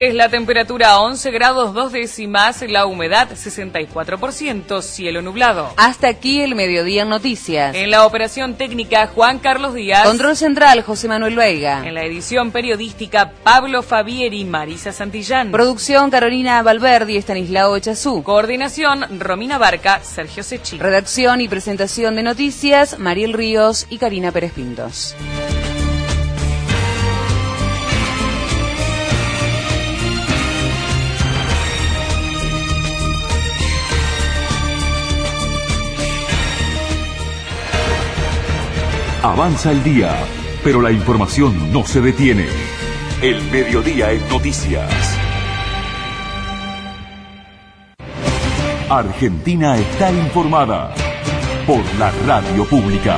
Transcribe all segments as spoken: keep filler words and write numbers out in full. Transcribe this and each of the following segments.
Es la temperatura once grados dos décimas, la humedad sesenta y cuatro por ciento, cielo nublado. Hasta aquí el mediodía en noticias. En la operación técnica, Juan Carlos Díaz. Control central, José Manuel Veiga. En la edición periodística, Pablo Fabieri, Marisa Santillán. Producción, Carolina Valverdi y Estanislao Echazú. Coordinación, Romina Barca, Sergio Sechi. Redacción y presentación de noticias, Mariel Ríos y Karina Pérez Pintos. Avanza el día, pero la información no se detiene. El mediodía en noticias. Argentina está informada por la radio pública.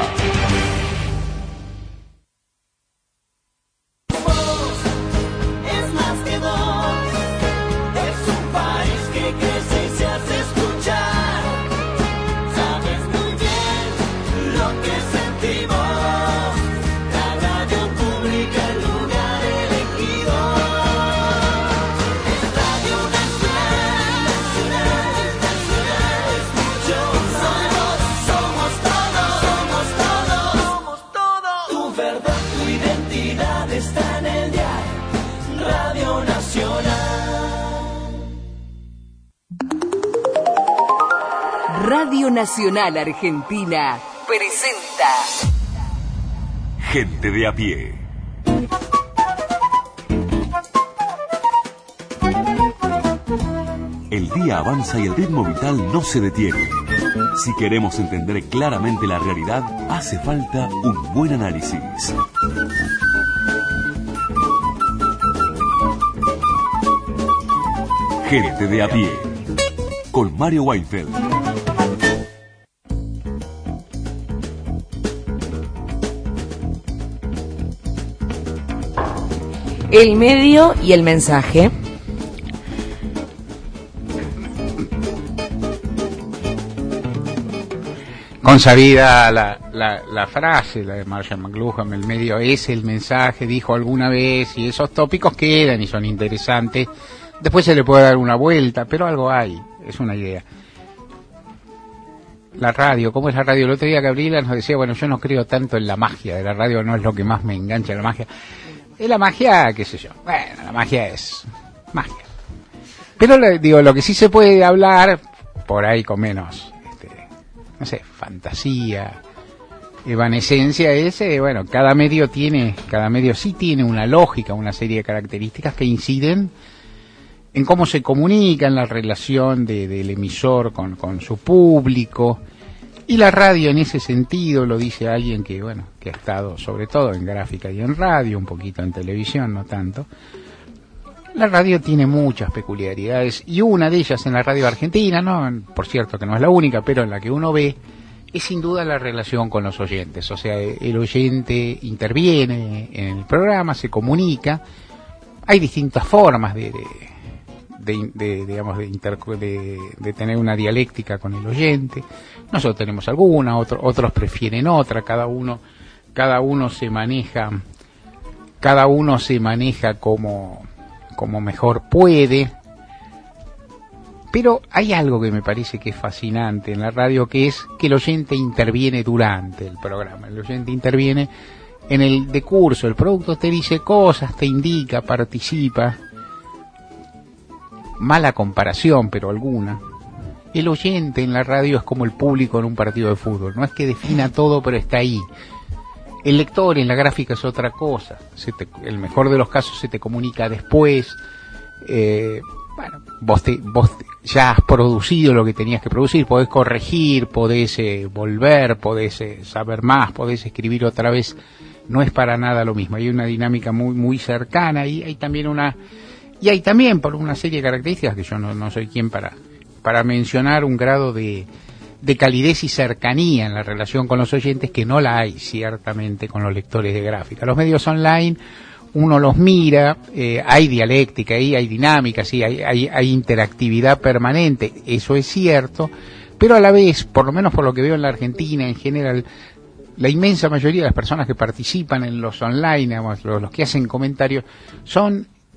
Radio Nacional Argentina presenta Gente de a pie. El día avanza y el ritmo vital no se detiene. Si queremos entender claramente la realidad, hace falta un buen análisis. Gente de a pie, con Mario Weinfeld. El medio y el mensaje. Consabida la, la, la frase, la de Marshall McLuhan, el medio es el mensaje, dijo alguna vez, y esos tópicos quedan y son interesantes. Después se le puede dar una vuelta, pero algo hay, es una idea. La radio, ¿cómo es la radio? El otro día Gabriela nos decía, bueno, yo no creo tanto en la magia de la radio, no es lo que más me engancha la magia. Es la magia, qué sé yo, bueno, la magia es magia. Pero digo, lo que sí se puede hablar, por ahí con menos, este, no sé, fantasía, evanescencia, es, eh, bueno, cada medio tiene, cada medio sí tiene una lógica, una serie de características que inciden en cómo se comunica, en la relación de, del emisor con, con su público. Y la radio en ese sentido, lo dice alguien que, bueno, que ha estado sobre todo en gráfica y en radio, un poquito en televisión, no tanto. La radio tiene muchas peculiaridades y una de ellas en la radio argentina, no, por cierto que no es la única, pero en la que uno ve, es sin duda la relación con los oyentes. O sea, el oyente interviene en el programa, se comunica. Hay distintas formas de, de, de, de digamos, de, inter, de, de tener una dialéctica con el oyente. Nosotros tenemos alguna, otro, otros prefieren otra, cada uno, cada uno se maneja, cada uno se maneja como, como mejor puede. Pero hay algo que me parece que es fascinante en la radio, que es que el oyente interviene durante el programa. El oyente interviene en el decurso, el producto te dice cosas, te indica, participa. Mala comparación, pero alguna. El oyente en la radio es como el público en un partido de fútbol. No es que defina todo, pero está ahí. El lector en la gráfica es otra cosa. Se te, el mejor de los casos se te comunica después. Eh, bueno, vos, te, vos te, ya has producido lo que tenías que producir. Podés corregir, podés eh, volver, podés eh, saber más, podés escribir otra vez. No es para nada lo mismo. Hay una dinámica muy muy cercana y hay también una... Y hay también, por una serie de características, que yo no, no soy quien para... para mencionar un grado de, de calidez y cercanía en la relación con los oyentes que no la hay ciertamente con los lectores de gráfica. Los medios online, uno los mira, eh, hay dialéctica, ahí hay dinámica, sí, hay, hay, hay interactividad permanente, eso es cierto, pero a la vez, por lo menos por lo que veo en la Argentina en general, la inmensa mayoría de las personas que participan en los online, digamos, los, los que hacen comentarios, son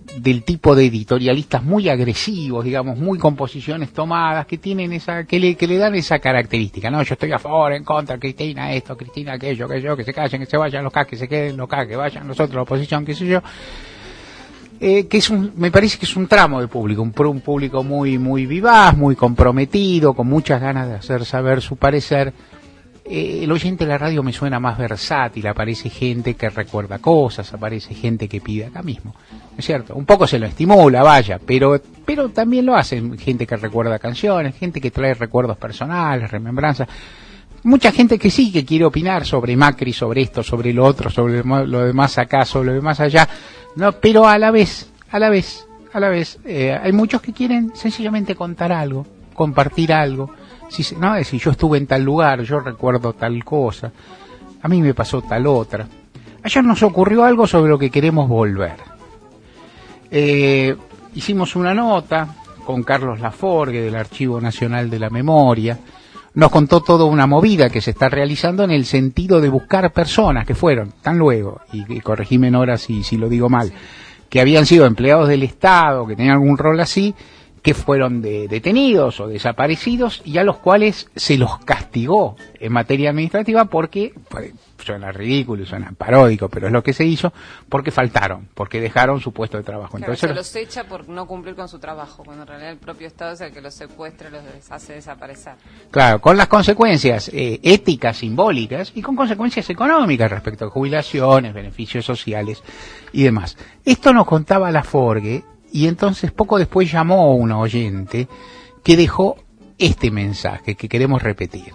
del tipo de editorialistas muy agresivos, digamos, muy con posiciones tomadas, que tienen esa, que le, que le dan esa característica, ¿no? Yo estoy a favor, en contra, Cristina esto, Cristina aquello, que yo, que se callen, que se vayan los K, que se queden los K, que vayan los otros, la oposición, qué sé yo. Eh, que es un, me parece que es un tramo de público, un, un público muy, muy vivaz, muy comprometido, con muchas ganas de hacer saber su parecer. Eh, el oyente de la radio me suena más versátil, aparece gente que recuerda cosas, aparece gente que pide acá mismo, ¿no es cierto? Un poco se lo estimula, vaya, pero pero también lo hacen gente que recuerda canciones, gente que trae recuerdos personales, remembranzas, mucha gente que sí, que quiere opinar sobre Macri, sobre esto, sobre lo otro, sobre lo demás acá, sobre lo demás allá, no, pero a la vez, a la vez, a la vez, eh, hay muchos que quieren sencillamente contar algo, compartir algo. Si, no, si yo estuve en tal lugar, yo recuerdo tal cosa, a mí me pasó tal otra. Ayer nos ocurrió algo sobre lo que queremos volver. Eh, hicimos una nota con Carlos Laforgue del Archivo Nacional de la Memoria. Nos contó toda una movida que se está realizando en el sentido de buscar personas que fueron, tan luego, y, y corregime Nora si, si lo digo mal, que habían sido empleados del Estado, que tenían algún rol así, que fueron de, detenidos o desaparecidos y a los cuales se los castigó en materia administrativa porque, pues, suena ridículo y suena paródico, pero es lo que se hizo, porque faltaron, porque dejaron su puesto de trabajo. Claro, Entonces se los echa por no cumplir con su trabajo, cuando en realidad el propio Estado es el que los secuestra y los hace desaparecer. Claro, con las consecuencias eh, éticas, simbólicas y con consecuencias económicas respecto a jubilaciones, beneficios sociales y demás. Esto nos contaba Laforgue. Y entonces poco después llamó una oyente que dejó este mensaje que queremos repetir.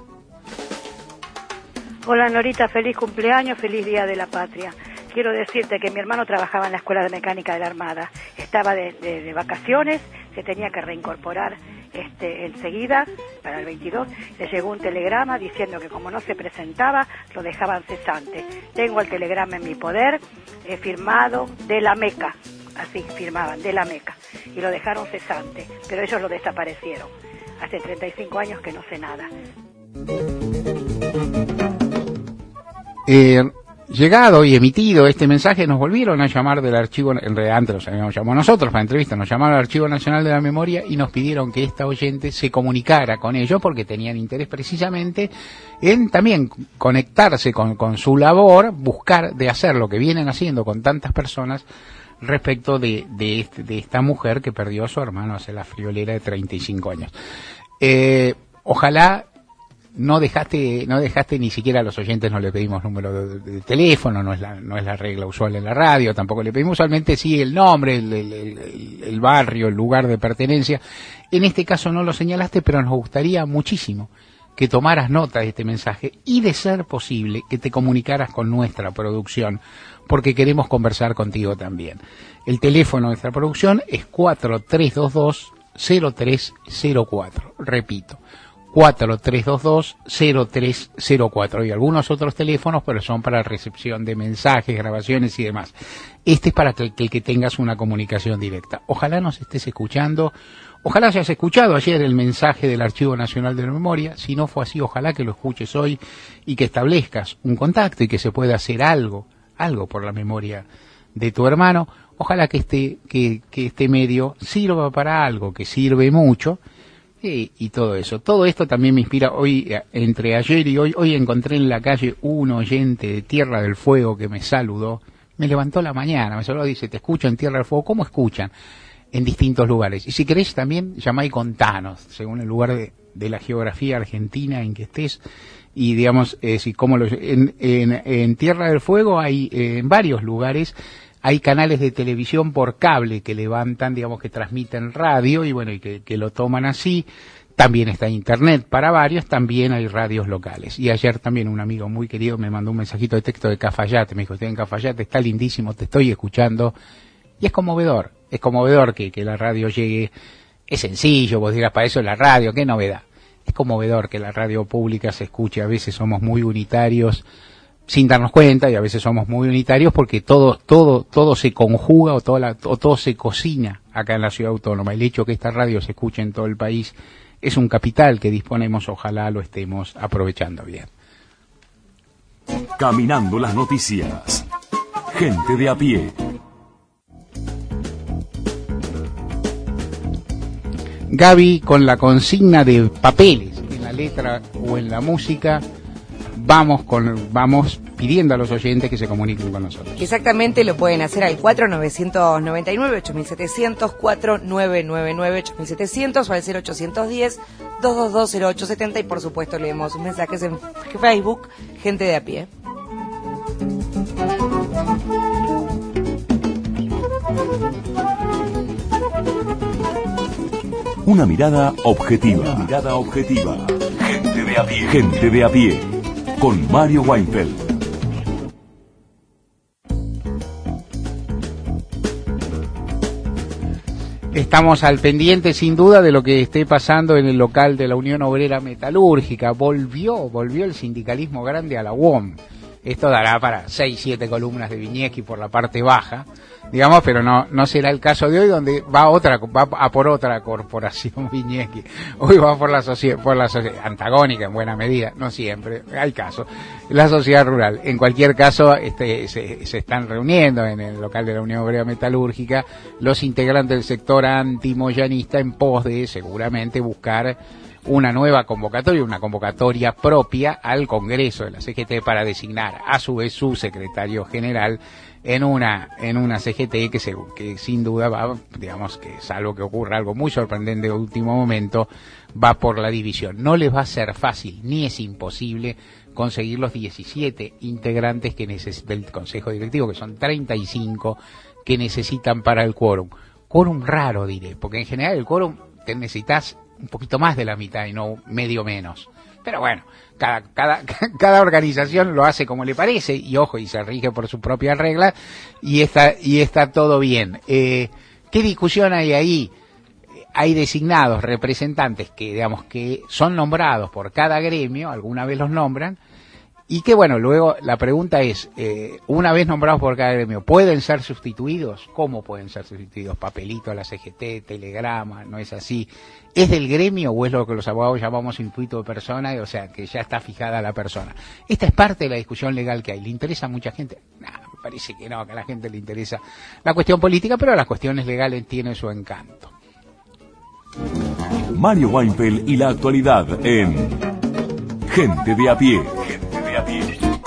Hola Norita, feliz cumpleaños, feliz Día de la Patria. Quiero decirte que mi hermano trabajaba en la Escuela de Mecánica de la Armada. Estaba de, de, de vacaciones, se tenía que reincorporar este, enseguida, para el veintidós. Le llegó un telegrama diciendo que como no se presentaba, lo dejaban cesante. Tengo el telegrama en mi poder, eh, firmado de la Meca. Así firmaban, de la Meca, y lo dejaron cesante, pero ellos lo desaparecieron. Hace treinta y cinco años que no sé nada. Eh, llegado y emitido este mensaje, nos volvieron a llamar del archivo, en realidad antes nos habíamos llamado nosotros para entrevista, nos llamaron al Archivo Nacional de la Memoria y nos pidieron que esta oyente se comunicara con ellos porque tenían interés precisamente en también conectarse con, con su labor, buscar de hacer lo que vienen haciendo con tantas personas respecto de, de, este, de esta mujer que perdió a su hermano hace la friolera de treinta y cinco años. Eh, ojalá no dejaste no dejaste ni siquiera a los oyentes, no le pedimos número de, de teléfono, no es la no es la regla usual en la radio, tampoco le pedimos, usualmente sí el nombre, el, el, el, el barrio, el lugar de pertenencia. En este caso no lo señalaste, pero nos gustaría muchísimo que tomaras nota de este mensaje y, de ser posible, que te comunicaras con nuestra producción, porque queremos conversar contigo también. El teléfono de nuestra producción es cuatro tres dos dos cero tres cero cuatro. Repito, cuatro tres dos dos cero tres cero cuatro. Hay algunos otros teléfonos, pero son para recepción de mensajes, grabaciones y demás. Este es para que, que, que tengas una comunicación directa. Ojalá nos estés escuchando. Ojalá hayas escuchado ayer el mensaje del Archivo Nacional de la Memoria. Si no fue así, ojalá que lo escuches hoy y que establezcas un contacto y que se pueda hacer algo, algo por la memoria de tu hermano. Ojalá que este, que, que este medio sirva para algo, que sirve mucho, y, y todo eso. Todo esto también me inspira. Hoy, entre ayer y hoy, hoy encontré en la calle un oyente de Tierra del Fuego que me saludó. Me levantó la mañana, me saludó, dice, te escucho en Tierra del Fuego. ¿Cómo escuchan? En distintos lugares. Y si querés también, llamá y contanos, según el lugar de, de la geografía argentina en que estés. Y digamos, eh, si como lo, en, en, en Tierra del Fuego hay, eh, en varios lugares, hay canales de televisión por cable que levantan, digamos, que transmiten radio y bueno, y que, que lo toman así. También está internet para varios, también hay radios locales. Y ayer también un amigo muy querido me mandó un mensajito de texto de Cafayate, me dijo, estoy en Cafayate, está lindísimo, te estoy escuchando. Y es conmovedor, es conmovedor que, que la radio llegue, es sencillo, vos dirás, para eso es la radio, qué novedad. Es conmovedor que la radio pública se escuche, a veces somos muy unitarios sin darnos cuenta y a veces somos muy unitarios porque todo todo todo se conjuga o todo, la, o todo se cocina acá en la ciudad autónoma. El hecho que esta radio se escuche en todo el país es un capital que disponemos, ojalá lo estemos aprovechando bien. Caminando las noticias. Gente de a pie. Gaby, con la consigna de papeles en la letra o en la música, vamos con vamos pidiendo a los oyentes que se comuniquen con nosotros. Exactamente, lo pueden hacer al cuatro nueve nueve nueve, ocho siete cero cero, cuatro nueve nueve nueve, ocho siete cero cero o al cero ocho uno cero, dos dos dos, cero ocho siete cero y por supuesto leemos mensajes en Facebook, Gente de a Pie. Una mirada objetiva. Una mirada objetiva. Gente de a pie. Gente de a pie. Con Mario Weinfeld. Estamos al pendiente sin duda de lo que esté pasando en el local de la Unión Obrera Metalúrgica. Volvió, volvió el sindicalismo grande a la U O M. Esto dará para seis, siete columnas de Viñeski por la parte baja, digamos, pero no no será el caso de hoy, donde va otra va a por otra corporación Viñeski. Hoy va por la sociedad por la sociedad antagónica en buena medida, no siempre, hay casos. La sociedad rural. En cualquier caso, este se, se están reuniendo en el local de la Unión Obrera Metalúrgica los integrantes del sector antimoyanista en pos de seguramente buscar una nueva convocatoria, una convocatoria propia al Congreso de la C G T para designar a su vez su secretario general en una en una C G T que, se, que sin duda va, digamos que salvo que ocurra algo muy sorprendente de último momento, va por la división. No les va a ser fácil, ni es imposible conseguir los diecisiete integrantes que neces- del Consejo Directivo, que son treinta y cinco que necesitan para el quórum. Quórum raro, diré, porque en general el quórum te necesitas un poquito más de la mitad y no medio menos. Pero bueno, cada, cada, cada organización lo hace como le parece, y ojo, y se rige por sus propias reglas, y está, y está todo bien. Eh, ¿qué discusión hay ahí? Hay designados representantes que, digamos, que son nombrados por cada gremio, alguna vez los nombran, y que bueno, luego la pregunta es, eh, una vez nombrados por cada gremio, ¿pueden ser sustituidos? ¿Cómo pueden ser sustituidos? Papelito a la C G T, telegrama, no es así. ¿Es del gremio o es lo que los abogados llamamos intuito de persona? O sea, que ya está fijada la persona. Esta es parte de la discusión legal que hay. ¿Le interesa a mucha gente? Nah, me parece que no, que a la gente le interesa la cuestión política, pero las cuestiones legales tienen su encanto. Mario Weinfeld y la actualidad en Gente de a pie. Gente de a pie.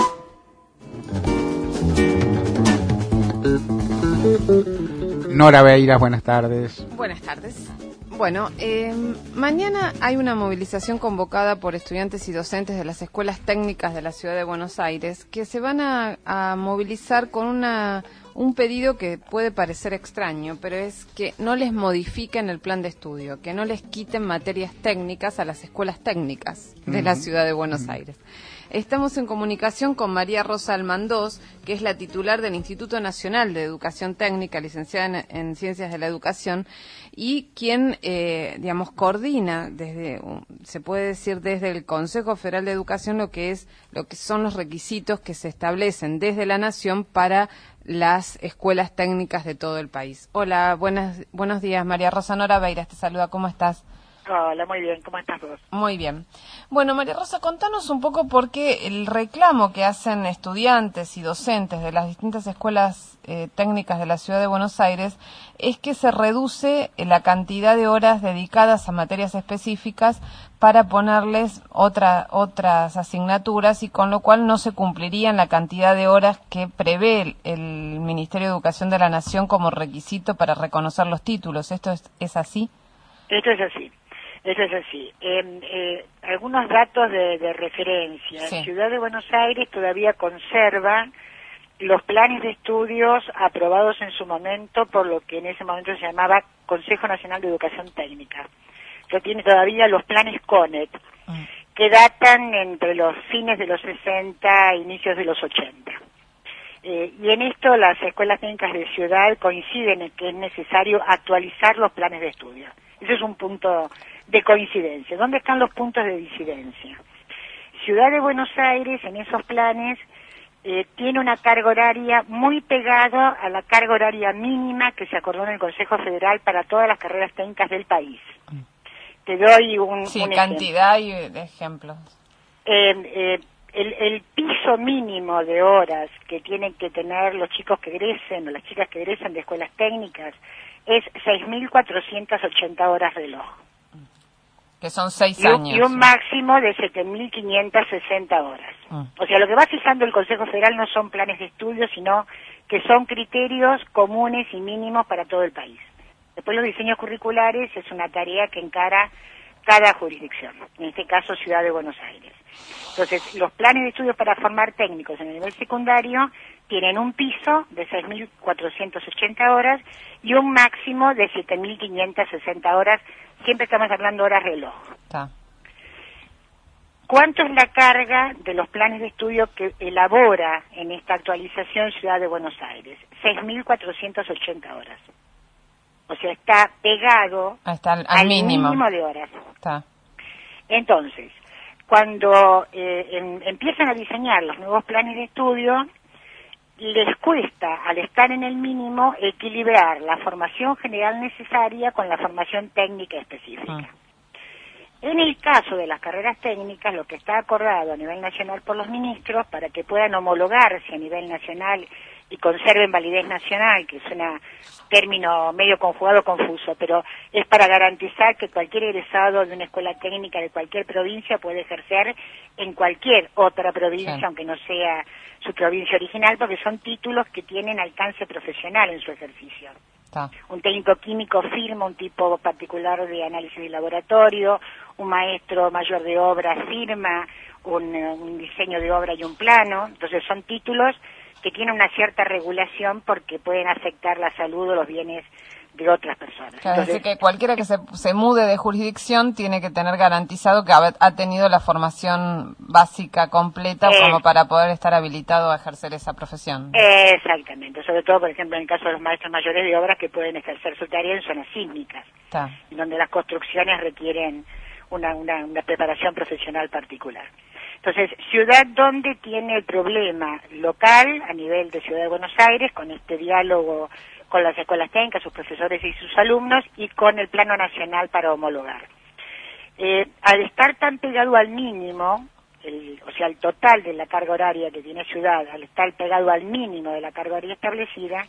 Nora Beiras, buenas tardes. Buenas tardes. Bueno, eh, mañana hay una movilización convocada por estudiantes y docentes de las escuelas técnicas de la Ciudad de Buenos Aires que se van a, a movilizar con una un pedido que puede parecer extraño, pero es que no les modifiquen el plan de estudio, que no les quiten materias técnicas a las escuelas técnicas de uh-huh. la Ciudad de Buenos uh-huh. Aires. Estamos en comunicación con María Rosa Almandós, que es la titular del Instituto Nacional de Educación Técnica, licenciada en, en Ciencias de la Educación, y quien, eh, digamos, coordina desde, se puede decir desde el Consejo Federal de Educación lo que es, lo que son los requisitos que se establecen desde la Nación para las escuelas técnicas de todo el país. Hola, buenas, buenos días, María Rosa. Nora Beiras te saluda, ¿cómo estás? Hola, muy bien, ¿cómo estás vos? Muy bien. Bueno, María Rosa, contanos un poco por qué el reclamo que hacen estudiantes y docentes de las distintas escuelas eh, técnicas de la Ciudad de Buenos Aires es que se reduce la cantidad de horas dedicadas a materias específicas para ponerles otra, otras asignaturas y con lo cual no se cumplirían la cantidad de horas que prevé el, el Ministerio de Educación de la Nación como requisito para reconocer los títulos. ¿Esto es, es así? Esto es así. Eso es así. Eh, eh, algunos datos de, de referencia. Sí. Ciudad de Buenos Aires todavía conserva los planes de estudios aprobados en su momento por lo que en ese momento se llamaba Consejo Nacional de Educación Técnica. Que tiene todavía los planes CONET, mm. que datan entre los fines de los sesenta e inicios de los ochenta. Eh, y en esto las escuelas técnicas de Ciudad coinciden en que es necesario actualizar los planes de estudio. Ese es un punto de coincidencia. ¿Dónde están los puntos de disidencia? Ciudad de Buenos Aires, en esos planes, eh, tiene una carga horaria muy pegada a la carga horaria mínima que se acordó en el Consejo Federal para todas las carreras técnicas del país. Te doy un, sí, un cantidad ejemplo. y ejemplos. Eh, eh, el, el piso mínimo de horas que tienen que tener los chicos que egresen o las chicas que egresen de escuelas técnicas es seis mil cuatrocientas ochenta horas reloj. Que son seis y un, años. Y un máximo de siete mil quinientas sesenta horas. Mm. O sea, lo que va fijando el Consejo Federal no son planes de estudio, sino que son criterios comunes y mínimos para todo el país. Después los diseños curriculares es una tarea que encara cada jurisdicción, en este caso Ciudad de Buenos Aires. Entonces, los planes de estudios para formar técnicos en el nivel secundario tienen un piso de seis mil cuatrocientas ochenta horas y un máximo de siete mil quinientas sesenta horas, siempre estamos hablando horas reloj. Está. ¿Cuánto es la carga de los planes de estudio que elabora en esta actualización Ciudad de Buenos Aires? seis mil cuatrocientas ochenta horas. O sea, está pegado está al, al, al mínimo. mínimo de horas. Está. Entonces, cuando eh, en, empiezan a diseñar los nuevos planes de estudio, les cuesta, al estar en el mínimo, equilibrar la formación general necesaria con la formación técnica específica. Ah. En el caso de las carreras técnicas, lo que está acordado a nivel nacional por los ministros, para que puedan homologarse a nivel nacional y conserven validez nacional, que es un término medio conjugado confuso, pero es para garantizar que cualquier egresado de una escuela técnica de cualquier provincia puede ejercer en cualquier otra provincia, sí, aunque no sea su provincia original, porque son títulos que tienen alcance profesional en su ejercicio. Ah. Un técnico químico firma un tipo particular de análisis de laboratorio, un maestro mayor de obra firma un, un diseño de obra y un plano, entonces son títulos que tienen una cierta regulación porque pueden afectar la salud o los bienes de otras personas. Claro, Entonces, es decir, que cualquiera que se, se mude de jurisdicción tiene que tener garantizado que ha, ha tenido la formación básica completa eh, como para poder estar habilitado a ejercer esa profesión. Eh, exactamente, sobre todo, por ejemplo, en el caso de los maestros mayores de obras que pueden ejercer su tarea en zonas sísmicas, en donde las construcciones requieren una, una, una preparación profesional particular. Entonces, ciudad donde tiene el problema local a nivel de Ciudad de Buenos Aires, con este diálogo con las escuelas técnicas, sus profesores y sus alumnos, y con el plano nacional para homologar. Eh, al estar tan pegado al mínimo, el, o sea, el total de la carga horaria que tiene ciudad, al estar pegado al mínimo de la carga horaria establecida,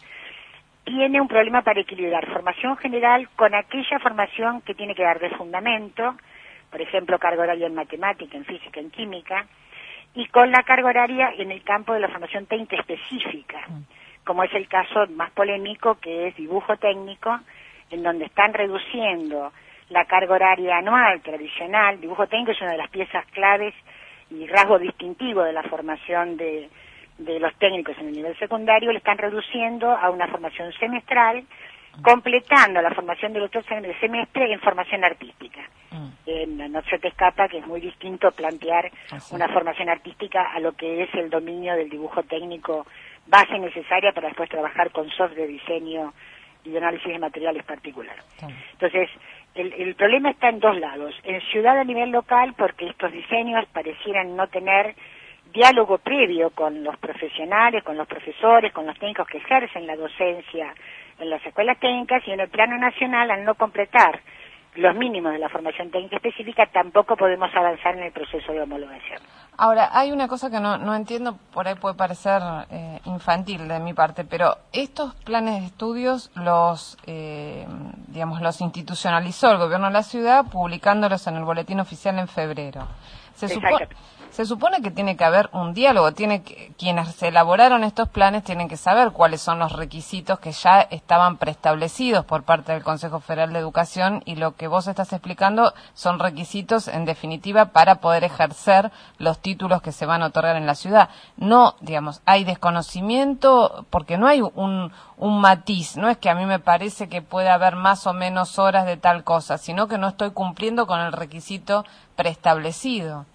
tiene un problema para equilibrar formación general con aquella formación que tiene que dar de fundamento, por ejemplo, carga horaria en matemática, en física, en química, y con la carga horaria en el campo de la formación técnica específica, como es el caso más polémico, que es dibujo técnico, en donde están reduciendo la carga horaria anual tradicional. Dibujo técnico es una de las piezas claves y rasgo distintivo de la formación de, de los técnicos en el nivel secundario, le están reduciendo a una formación semestral, completando la formación del otro semestre en formación artística. Mm. Eh, no, no se te escapa que es muy distinto plantear Así. una formación artística a lo que es el dominio del dibujo técnico, base necesaria para después trabajar con software de diseño y de análisis de materiales particular. Sí. Entonces, el, el problema está en dos lados. En ciudad a nivel local, porque estos diseños parecieran no tener diálogo previo con los profesionales, con los profesores, con los técnicos que ejercen la docencia en las escuelas técnicas, y en el plano nacional, al no completar los mínimos de la formación técnica específica, tampoco podemos avanzar en el proceso de homologación. Ahora, hay una cosa que no, no entiendo, por ahí puede parecer eh, infantil de mi parte, pero estos planes de estudios los, eh, digamos, los institucionalizó el gobierno de la ciudad publicándolos en el boletín oficial en febrero. Se supone, se supone que tiene que haber un diálogo, tiene que, quienes elaboraron estos planes tienen que saber cuáles son los requisitos que ya estaban preestablecidos por parte del Consejo Federal de Educación, y lo que vos estás explicando son requisitos, en definitiva, para poder ejercer los títulos que se van a otorgar en la ciudad. No, digamos, hay desconocimiento porque no hay un, un matiz, no es que a mí me parece que puede haber más o menos horas de tal cosa, sino que no estoy cumpliendo con el requisito preestablecido.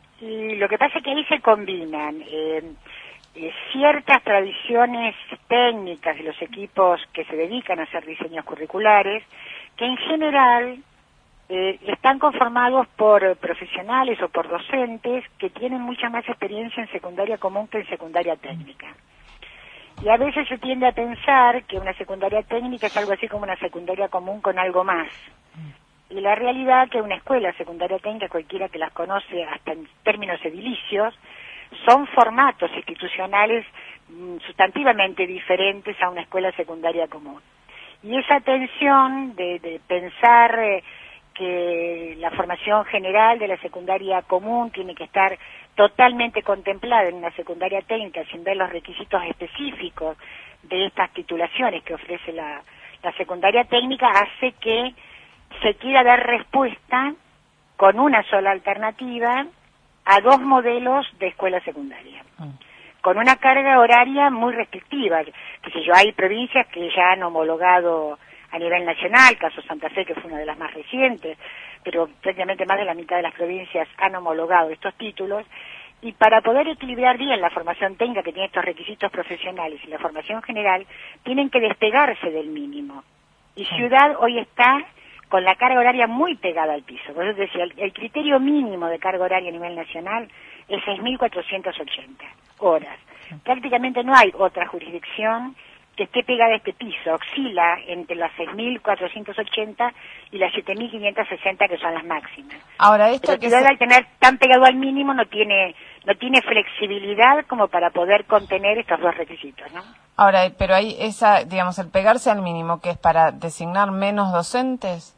Y lo que pasa es que ahí se combinan eh, eh, ciertas tradiciones técnicas de los equipos que se dedican a hacer diseños curriculares, que en general eh, están conformados por profesionales o por docentes que tienen mucha más experiencia en secundaria común que en secundaria técnica. Y a veces se tiende a pensar que una secundaria técnica es algo así como una secundaria común con algo más. Y la realidad es que una escuela secundaria técnica, cualquiera que las conoce hasta en términos edilicios, son formatos institucionales mmm, sustantivamente diferentes a una escuela secundaria común. Y esa tensión de, de pensar eh, que la formación general de la secundaria común tiene que estar totalmente contemplada en una secundaria técnica sin ver los requisitos específicos de estas titulaciones que ofrece la, la secundaria técnica, hace que se quiera dar respuesta con una sola alternativa a dos modelos de escuela secundaria, mm. con una carga horaria muy restrictiva. Que si yo, hay provincias que ya han homologado a nivel nacional, caso Santa Fe, que fue una de las más recientes, pero prácticamente más de la mitad de las provincias han homologado estos títulos, y para poder equilibrar bien la formación técnica, que tiene estos requisitos profesionales, y la formación general, tienen que despegarse del mínimo. Y Ciudad hoy está con la carga horaria muy pegada al piso. Por eso decía, el, el criterio mínimo de carga horaria a nivel nacional es seis mil cuatrocientas ochenta horas. Prácticamente no hay otra jurisdicción que esté pegada a este piso, oscila entre las seis mil cuatrocientas ochenta y las siete mil quinientas sesenta, que son las máximas. Ahora, esto Pero que Ciudad, se... al tener tan pegado al mínimo, no tiene no tiene flexibilidad como para poder contener estos dos requisitos, ¿no? Ahora, pero hay esa, digamos, el pegarse al mínimo, que es para designar menos docentes.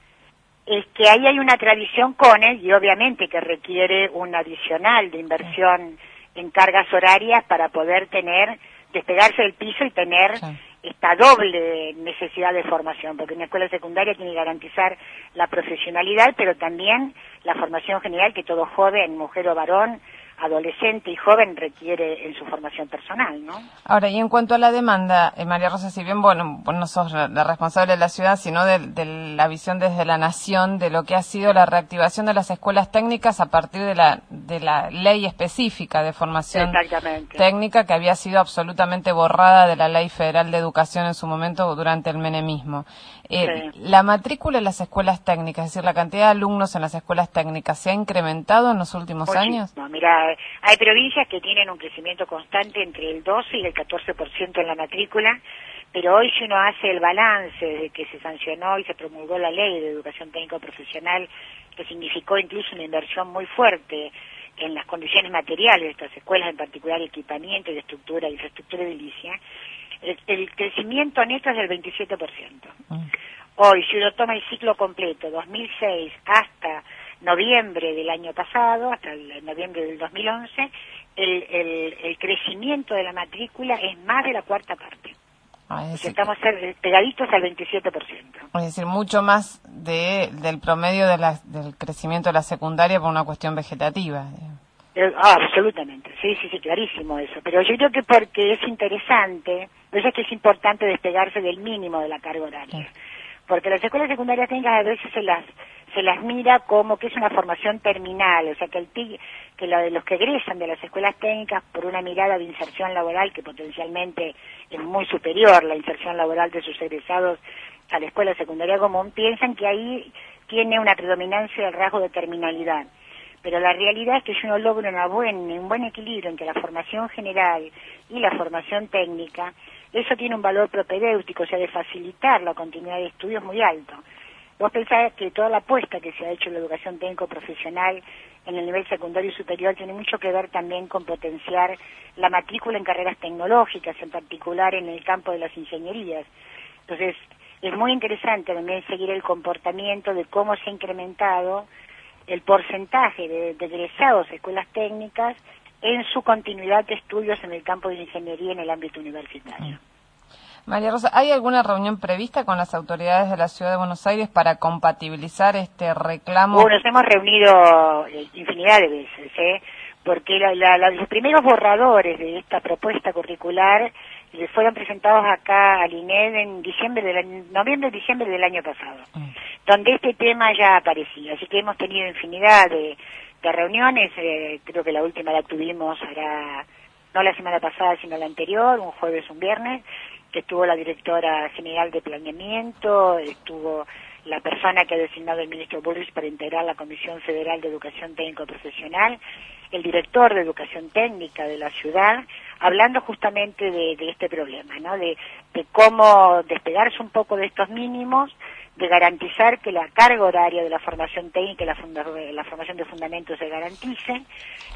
Es que ahí hay una tradición con él, y obviamente que requiere un adicional de inversión en cargas horarias para poder tener, despegarse del piso y tener sí. esta doble necesidad de formación, porque una escuela secundaria tiene que garantizar la profesionalidad, pero también la formación general que todo joven, mujer o varón, adolescente y joven requiere en su formación personal, ¿no? Ahora, y en cuanto a la demanda, eh, María Rosa, si bien, bueno, vos no sos la responsable de la ciudad, sino de, de la visión desde la nación de lo que ha sido la reactivación de las escuelas técnicas a partir de la de la ley específica de formación técnica, que había sido absolutamente borrada de la Ley Federal de Educación en su momento durante el menemismo. Eh, sí. La matrícula en las escuelas técnicas, es decir, la cantidad de alumnos en las escuelas técnicas, ¿se ha incrementado en los últimos Oye, años? No, mira, hay provincias que tienen un crecimiento constante entre el doce y el catorce por ciento en la matrícula, pero hoy si uno hace el balance de que se sancionó y se promulgó la ley de educación técnico profesional, que significó incluso una inversión muy fuerte en las condiciones materiales de estas escuelas, en particular equipamiento y estructura, infraestructura edilicia, el, el crecimiento neto es del veintisiete por ciento. Mm. Hoy, si uno toma el ciclo completo, dos mil seis hasta noviembre del año pasado, hasta el noviembre del dos mil once, el, el, el crecimiento de la matrícula es más de la cuarta parte. Ah, es decir, estamos pegaditos al veintisiete por ciento. Es decir, mucho más de, del promedio de la, del crecimiento de la secundaria por una cuestión vegetativa. Eh, ah, absolutamente, sí, sí, sí, clarísimo eso. Pero yo creo que porque es interesante, por eso es que es importante despegarse del mínimo de la carga horaria. Sí. Porque las escuelas secundarias técnicas a veces se las se las mira como que es una formación terminal, o sea que el que la de los que egresan de las escuelas técnicas por una mirada de inserción laboral que potencialmente es muy superior la inserción laboral de sus egresados a la escuela secundaria común, piensan que ahí tiene una predominancia del rasgo de terminalidad. Pero la realidad es que si uno logra una buen, un buen equilibrio entre la formación general y la formación técnica, eso tiene un valor propedéutico, o sea, de facilitar la continuidad de estudios muy alto. Vos pensás que toda la apuesta que se ha hecho en la educación técnico-profesional en el nivel secundario y superior tiene mucho que ver también con potenciar la matrícula en carreras tecnológicas, en particular en el campo de las ingenierías. Entonces, es muy interesante también seguir el comportamiento de cómo se ha incrementado el porcentaje de, de egresados a escuelas técnicas en su continuidad de estudios en el campo de la ingeniería en el ámbito universitario. María Rosa, ¿hay alguna reunión prevista con las autoridades de la Ciudad de Buenos Aires para compatibilizar este reclamo? Bueno, nos hemos reunido infinidad de veces, ¿eh? Porque la, la, la, los primeros borradores de esta propuesta curricular les fueron presentados acá al I N E D en diciembre del noviembre diciembre del año pasado, mm. donde este tema ya aparecía. Así que hemos tenido infinidad de, de reuniones, eh, creo que la última la tuvimos hará, no la semana pasada, sino la anterior, un jueves, un viernes, que estuvo la directora general de planeamiento, estuvo la persona que ha designado el ministro Bullrich para integrar la Comisión Federal de Educación Técnico Profesional, el director de Educación Técnica de la ciudad, hablando justamente de, de este problema, ¿no? De, de cómo despegarse un poco de estos mínimos, de garantizar que la carga horaria de la formación técnica y la, funda, la formación de fundamentos se garantice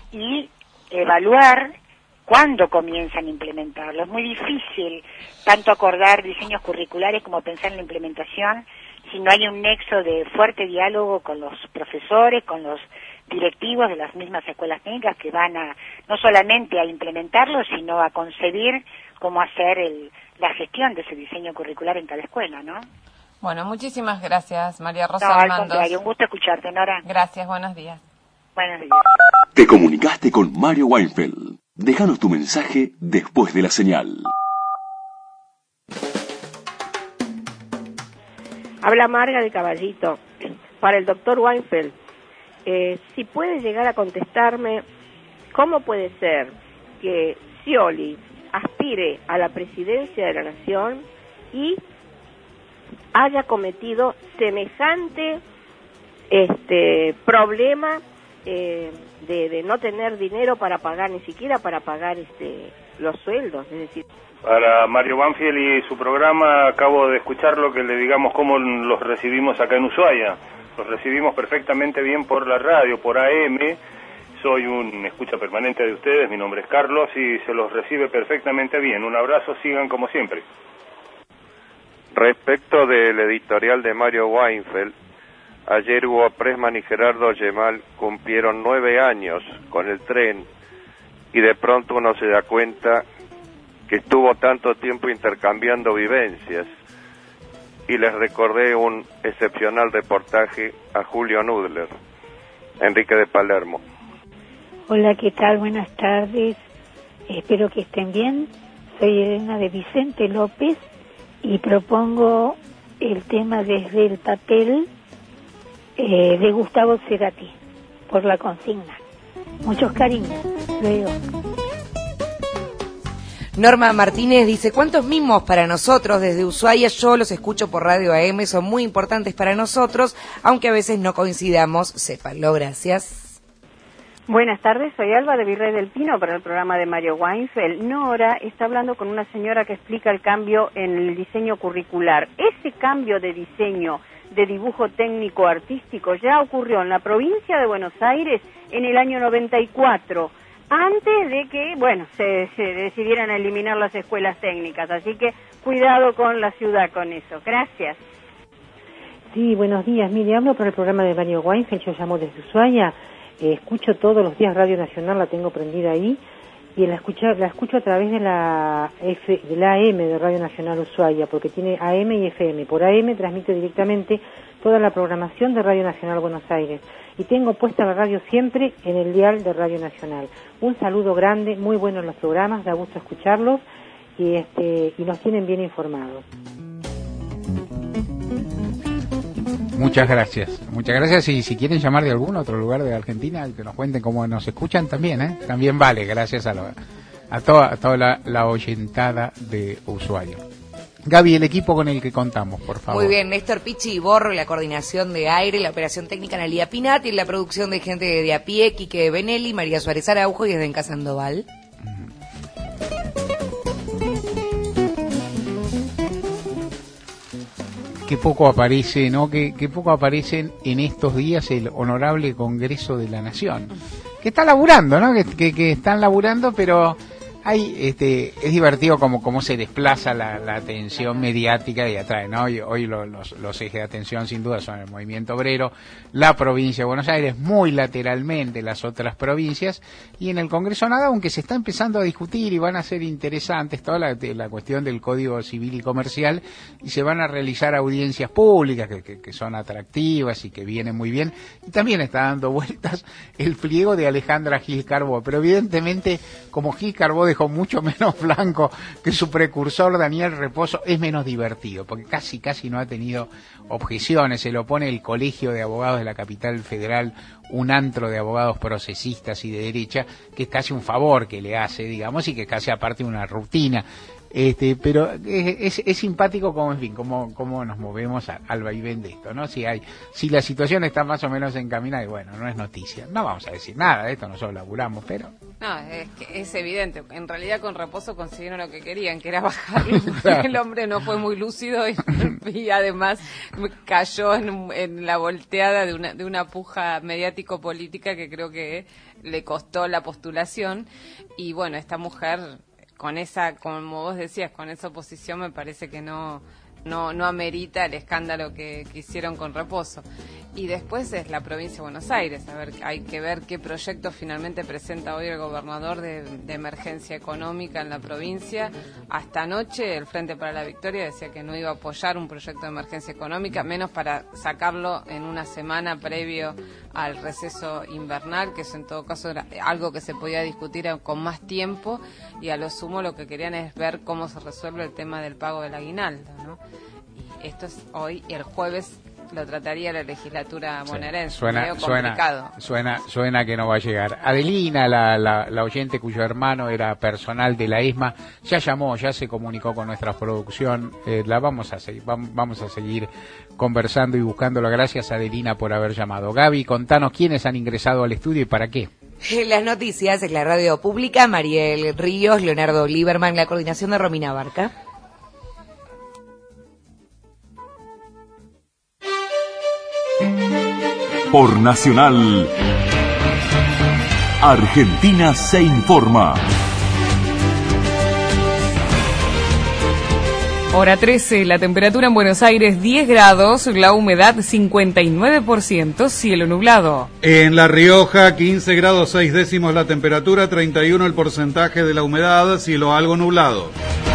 y evaluar cuándo comienzan a implementarlo. Es muy difícil tanto acordar diseños curriculares como pensar en la implementación si no hay un nexo de fuerte diálogo con los profesores, con los directivos de las mismas escuelas técnicas que van a, no solamente a implementarlo, sino a concebir cómo hacer el, la gestión de ese diseño curricular en cada escuela, ¿no? Bueno, muchísimas gracias, María Rosa No, al Armandos. contrario, un gusto escucharte, Nora. Gracias, buenos días. Buenos días. Te comunicaste con Mario Weinfeld. Déjanos tu mensaje después de la señal. Habla Marga de Caballito. Para el doctor Weinfeld, eh, si puede llegar a contestarme, ¿cómo puede ser que Scioli aspire a la presidencia de la Nación y haya cometido semejante este problema eh, de, de no tener dinero para pagar, ni siquiera para pagar este los sueldos? Es decir, para Mario Banfield y su programa, acabo de escuchar lo que le digamos cómo los recibimos acá en Ushuaia. Los recibimos perfectamente bien por la radio, por A M. Soy un escucha permanente de ustedes, mi nombre es Carlos y se los recibe perfectamente bien. Un abrazo, sigan como siempre. Respecto del editorial de Mario Weinfeld, ayer Hugo Pressman y Gerardo Yemal cumplieron nueve años con el tren y de pronto uno se da cuenta que estuvo tanto tiempo intercambiando vivencias, y les recordé un excepcional reportaje a Julio Nudler, Enrique de Palermo. Hola, ¿qué tal? Buenas tardes, espero que estén bien. Soy Elena de Vicente López y propongo el tema Desde el papel eh, de Gustavo Cerati, por la consigna. Muchos cariños, luego. Norma Martínez dice, ¿cuántos mimos para nosotros desde Ushuaia? Yo los escucho por Radio A M, son muy importantes para nosotros, aunque a veces no coincidamos, sépanlo, gracias. Buenas tardes, soy Alba de Virrey del Pino para el programa de Mario Weinfeld. Nora está hablando con una señora que explica el cambio en el diseño curricular. Ese cambio de diseño de dibujo técnico artístico ya ocurrió en la provincia de Buenos Aires en el año noventa y cuatro. Antes de que, bueno, se, se decidieran eliminar las escuelas técnicas. Así que cuidado con la ciudad con eso. Gracias. Sí, buenos días. Mire, hablo para el programa de Mario Weinfeld. Yo llamo desde Ushuaia. Eh, escucho todos los días Radio Nacional, la tengo prendida ahí. Y la escucho, la escucho a través de la, F, de la A M de Radio Nacional Ushuaia, porque tiene A M y F M. Por A M transmite directamente toda la programación de Radio Nacional Buenos Aires. Y tengo puesta la radio siempre en el dial de Radio Nacional. Un saludo grande, muy buenos los programas, da gusto escucharlos y, este, y nos tienen bien informados. Muchas gracias, muchas gracias. Y si quieren llamar de algún otro lugar de Argentina, que nos cuenten cómo nos escuchan también, ¿eh? También vale, gracias a, lo, a toda, a toda la, la oyentada de Ushuaia. Gaby, el equipo con el que contamos, por favor. Muy bien, Néstor Pichi y Borro, la coordinación de aire, la operación técnica Analía Pinati, la producción de gente de a pie, Quique Benelli, María Suárez Araujo y Edén Sandoval. Qué poco aparece, ¿no? Qué, qué poco aparecen en estos días el Honorable Congreso de la Nación, que está laburando, ¿no? Que, que, que están laburando, pero hay, este, es divertido como, como se desplaza la, la atención mediática y atrae, ¿no? Hoy, hoy lo, los, los ejes de atención sin duda son el movimiento obrero, la provincia de Buenos Aires, muy lateralmente las otras provincias, y en el Congreso nada, aunque se está empezando a discutir y van a ser interesantes toda la, la cuestión del Código Civil y Comercial, y se van a realizar audiencias públicas que, que, que son atractivas y que vienen muy bien, y también está dando vueltas el pliego de Alejandra Gil Carbó, pero evidentemente como Gil Carbó dejó mucho menos blanco que su precursor Daniel Reposo, es menos divertido, porque casi casi no ha tenido objeciones. Se lo pone el Colegio de Abogados de la Capital Federal, un antro de abogados procesistas y de derecha, que es casi un favor que le hace, digamos, y que casi aparte una rutina. Este, pero es, es, es simpático como, en fin, como, como nos movemos a, al vaivén de esto, ¿no? Si hay, si la situación está más o menos encaminada, y bueno, no es noticia. No vamos a decir nada de esto, nosotros laburamos, pero... No, es que es evidente. En realidad con Reposo consiguieron lo que querían, que era bajarlo. Claro. El hombre no fue muy lúcido y, y además cayó en, en la volteada de una, de una puja mediático-política que creo que le costó la postulación. Y bueno, esta mujer... con esa, como vos decías, con esa oposición me parece que no no, no amerita el escándalo que, que hicieron con Reposo. Y después es la provincia de Buenos Aires. A ver, hay que ver qué proyecto finalmente presenta hoy el gobernador de, de emergencia económica en la provincia. Hasta anoche el Frente para la Victoria decía que no iba a apoyar un proyecto de emergencia económica, menos para sacarlo en una semana previo al receso invernal, que eso en todo caso era algo que se podía discutir con más tiempo, y a lo sumo lo que querían es ver cómo se resuelve el tema del pago del aguinaldo, ¿no? Y esto es hoy, y el jueves lo trataría la legislatura bonaerense. Sí, suena, medio complicado. Suena, suena, suena que no va a llegar. Adelina, la, la, la oyente cuyo hermano era personal de la E S M A, ya llamó, ya se comunicó con nuestra producción. Eh, la vamos a seguir, vamos, vamos a seguir conversando y buscándolo. Gracias, Adelina, por haber llamado. Gaby, contanos quiénes han ingresado al estudio y para qué. Las noticias en la radio pública, Mariel Ríos, Leonardo Lieberman, la coordinación de Romina Barca. Por Nacional, Argentina se informa. Hora trece, la temperatura en Buenos Aires diez grados, la humedad cincuenta y nueve por ciento, cielo nublado. En La Rioja quince grados seis décimos la temperatura, treinta y uno el porcentaje de la humedad, cielo algo nublado.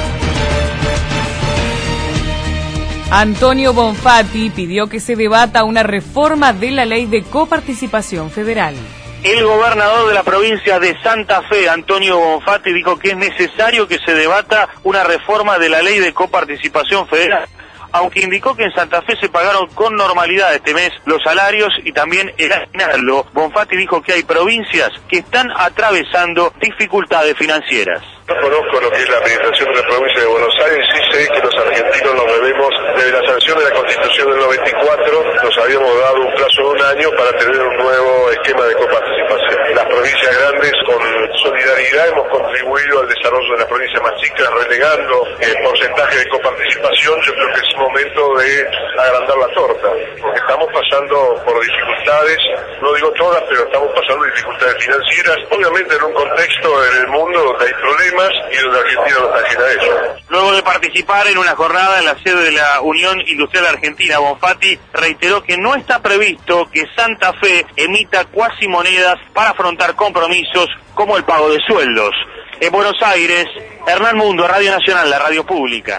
Antonio Bonfatti pidió que se debata una reforma de la ley de coparticipación federal. El gobernador de la provincia de Santa Fe, Antonio Bonfatti, dijo que es necesario que se debata una reforma de la ley de coparticipación federal, aunque indicó que en Santa Fe se pagaron con normalidad este mes los salarios y también el aguinaldo. Bonfatti dijo que hay provincias que están atravesando dificultades financieras. No conozco lo que es la administración de la provincia de Buenos Aires, sí sé que los argentinos nos debemos, desde la sanción de la Constitución del noventa y cuatro, nos habíamos dado un plazo de un año para tener un nuevo esquema de coparticipación. Las provincias grandes, con solidaridad, hemos contribuido al desarrollo de las provincias más chicas, relegando el porcentaje de coparticipación. Yo creo que es momento de agrandar la torta, porque estamos pasando por dificultades, no digo todas, pero estamos pasando dificultades financieras, obviamente en un contexto en el mundo donde hay problemas y donde Argentina no está ajena a eso. Luego de participar en una jornada en la sede de la Unión Industrial Argentina, Bonfatti reiteró que no está previsto que Santa Fe emita cuasimonedas para afrontar compromisos como el pago de sueldos. En Buenos Aires, Hernán Mundo, Radio Nacional, la radio pública.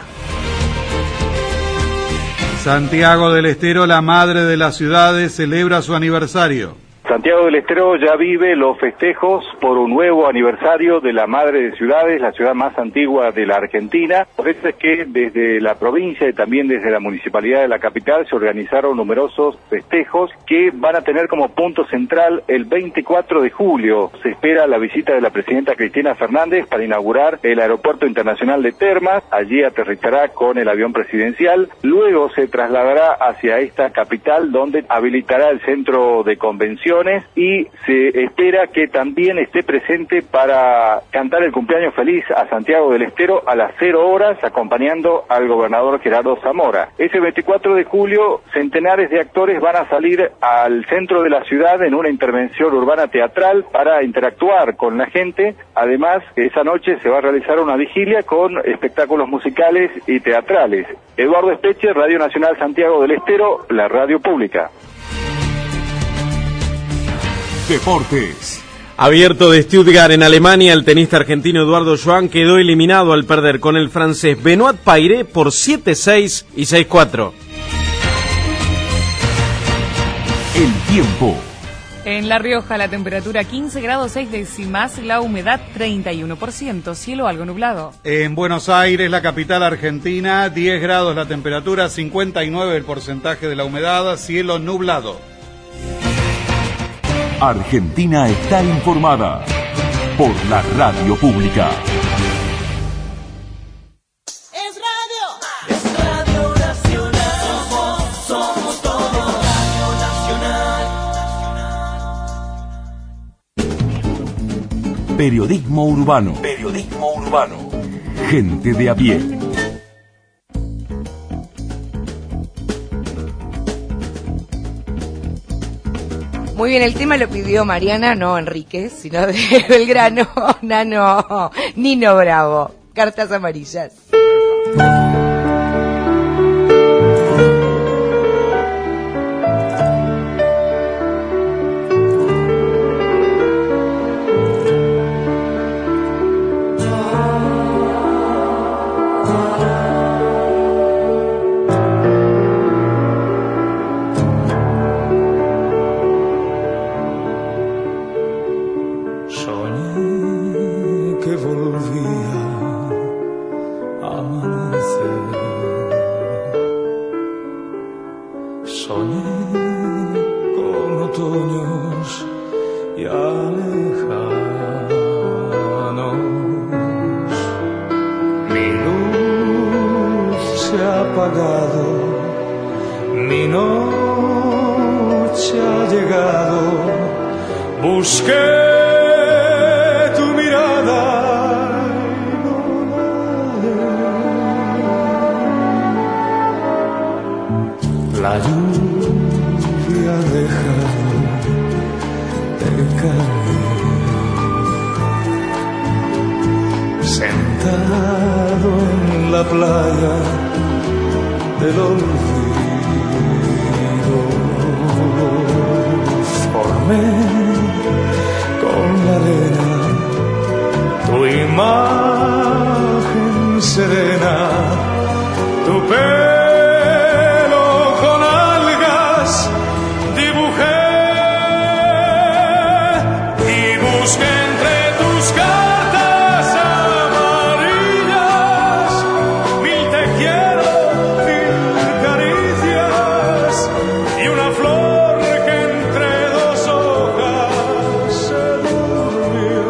Santiago del Estero, la madre de las ciudades, celebra su aniversario. Santiago del Estero ya vive los festejos por un nuevo aniversario de la Madre de Ciudades, la ciudad más antigua de la Argentina. Por eso es que desde la provincia y también desde la municipalidad de la capital se organizaron numerosos festejos que van a tener como punto central el veinticuatro de julio. Se espera la visita de la presidenta Cristina Fernández para inaugurar el Aeropuerto Internacional de Termas. Allí aterrizará con el avión presidencial. Luego se trasladará hacia esta capital donde habilitará el centro de convenciones y se espera que también esté presente para cantar el cumpleaños feliz a Santiago del Estero a las cero horas, acompañando al gobernador Gerardo Zamora. Ese veinticuatro de julio, centenares de actores van a salir al centro de la ciudad en una intervención urbana teatral para interactuar con la gente. Además, esa noche se va a realizar una vigilia con espectáculos musicales y teatrales. Eduardo Espeche, Radio Nacional Santiago del Estero, la radio pública. Deportes. Abierto de Stuttgart en Alemania, el tenista argentino Eduardo Schwan quedó eliminado al perder con el francés Benoit Paire por siete seis y seis cuatro. El tiempo. En La Rioja la temperatura quince grados seis décimas, la humedad treinta y uno por ciento, cielo algo nublado. En Buenos Aires, la capital argentina, diez grados la temperatura, cincuenta y nueve el porcentaje de la humedad, cielo nublado. Argentina está informada por la radio pública. Es radio, es Radio Nacional, somos, somos todo Radio Nacional. Periodismo urbano. Periodismo urbano. Gente de a pie. Muy bien, el tema lo pidió Mariana, no Enrique, sino de Belgrano, Nano, Nino Bravo. Cartas amarillas. con otoños ya lejanos. Mi luz se ha apagado, mi noche ha llegado, busqué tu mirada y no la hallé. La lluvia ha dejado de caer, sentado en la playa del olvido, formé con la arena tu imagen serena, tu pelo con algas dibujé y busqué entre tus cartas amarillas mil te quiero, mil caricias y una flor que entre dos hojas se durmió.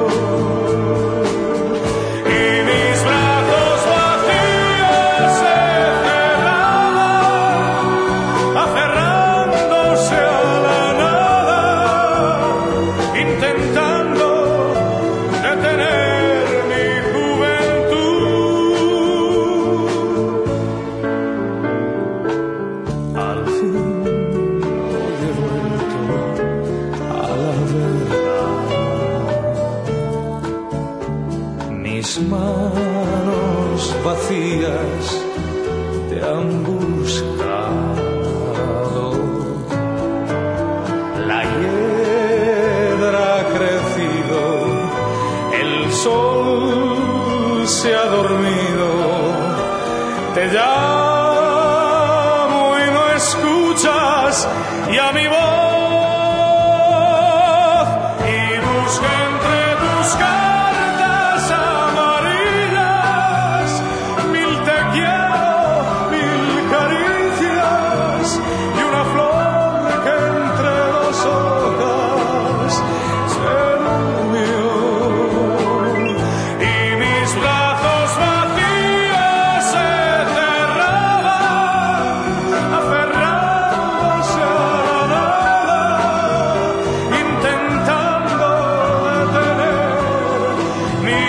Y mis brazos vacíos se cerraban, aferrándose a la nada, intentando detener mi juventud. Al fin hoy he vuelto a la verdad. Mis manos vacías te han buscado. La hiedra ha crecido, el sol se ha dormido. Te llamo y no escuchas, y a mi voz y busco entre tus cartas amarillas mil te quiero, mil caricias y una flor que entre dos hojas se durmió. Y mis brazos vacíos se cerraban, aferrándose a la nada, intentando detener mi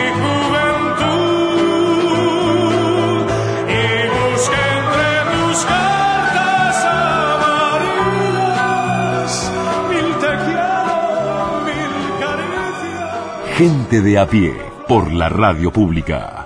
juventud. Y busqué entre tus cartas amarillas mil te quiero, mil caricias. Gente de a pie, por la radio pública.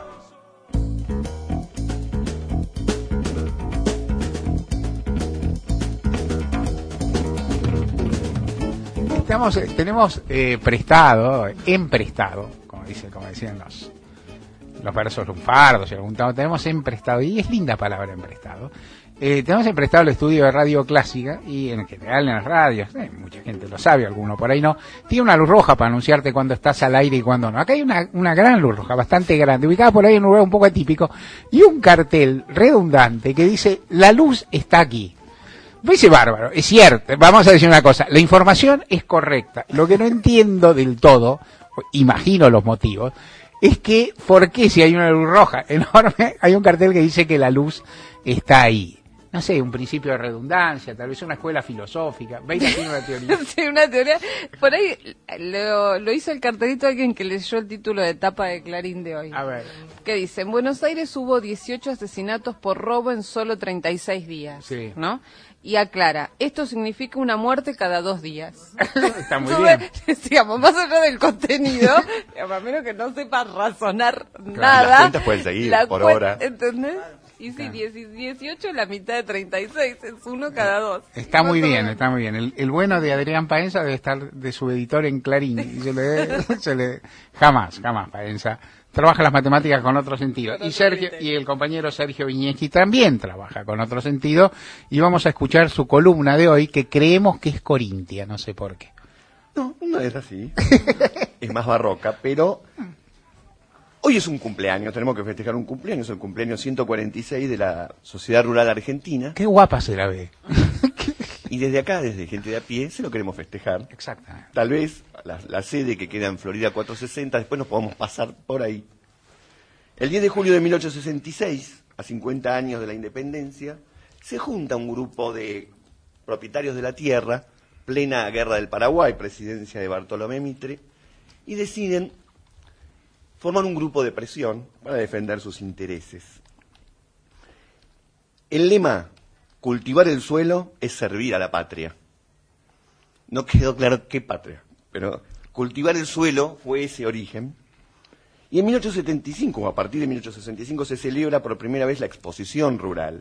Estamos, eh, tenemos eh, prestado, emprestado, como dice, como decían los, los versos lunfardos y algún tanto, tenemos emprestado, y es linda palabra emprestado. Eh, tenemos emprestado el estudio de Radio Clásica, y en general en las radios, eh, mucha gente lo sabe, alguno por ahí no, tiene una luz roja para anunciarte cuando estás al aire y cuando no. Acá hay una, una gran luz roja, bastante grande, ubicada por ahí en un lugar un poco atípico, y un cartel redundante que dice: la luz está aquí. Me dice bárbaro, es cierto, vamos a decir una cosa, la información es correcta, lo que no entiendo del todo, imagino los motivos, es que, ¿por qué si hay una luz roja enorme, hay un cartel que dice que la luz está ahí? No sé, un principio de redundancia, tal vez una escuela filosófica, veis tiene una teoría. Sí, una teoría. Por ahí lo, lo hizo el cartelito alguien que leyó el título de tapa de Clarín de hoy. A ver. Que dice: en Buenos Aires hubo dieciocho asesinatos por robo en solo treinta y seis días. Sí. ¿No? Y aclara, esto significa una muerte cada dos días. Está muy bien. Decíamos, más allá del contenido, a menos que no sepas razonar Claro, nada. las cuentas pueden seguir la por cuen- hora. ¿Entendés? Y sí, dieciocho la mitad de treinta y seis, es uno cada dos. Está muy bien, está muy bien. El, el bueno de Adrián Paenza debe estar de su editor en Clarín. Y se le, se le, jamás, jamás Paenza trabaja las matemáticas con otro sentido. Y Sergio, y el compañero Sergio Viñeschi también trabaja con otro sentido. Y vamos a escuchar su columna de hoy, que creemos que es corintia, no sé por qué. No, no es así. Es más barroca, pero hoy es un cumpleaños, tenemos que festejar un cumpleaños, el cumpleaños ciento cuarenta y seis de la Sociedad Rural Argentina. Qué guapa se la ve. Y desde acá, desde Gente de a Pie, se lo queremos festejar. Exactamente. Tal vez la, la sede que queda en Florida cuatrocientos sesenta, después nos podamos pasar por ahí. El diez de julio de mil ochocientos sesenta y seis, a cincuenta años de la independencia, se junta un grupo de propietarios de la tierra, plena guerra del Paraguay, presidencia de Bartolomé Mitre, y deciden formar un grupo de presión para defender sus intereses. El lema, cultivar el suelo es servir a la patria. No quedó claro qué patria, pero cultivar el suelo fue ese origen. Y en mil ochocientos setenta y cinco, o a partir de mil ochocientos sesenta y cinco, se celebra por primera vez la exposición rural.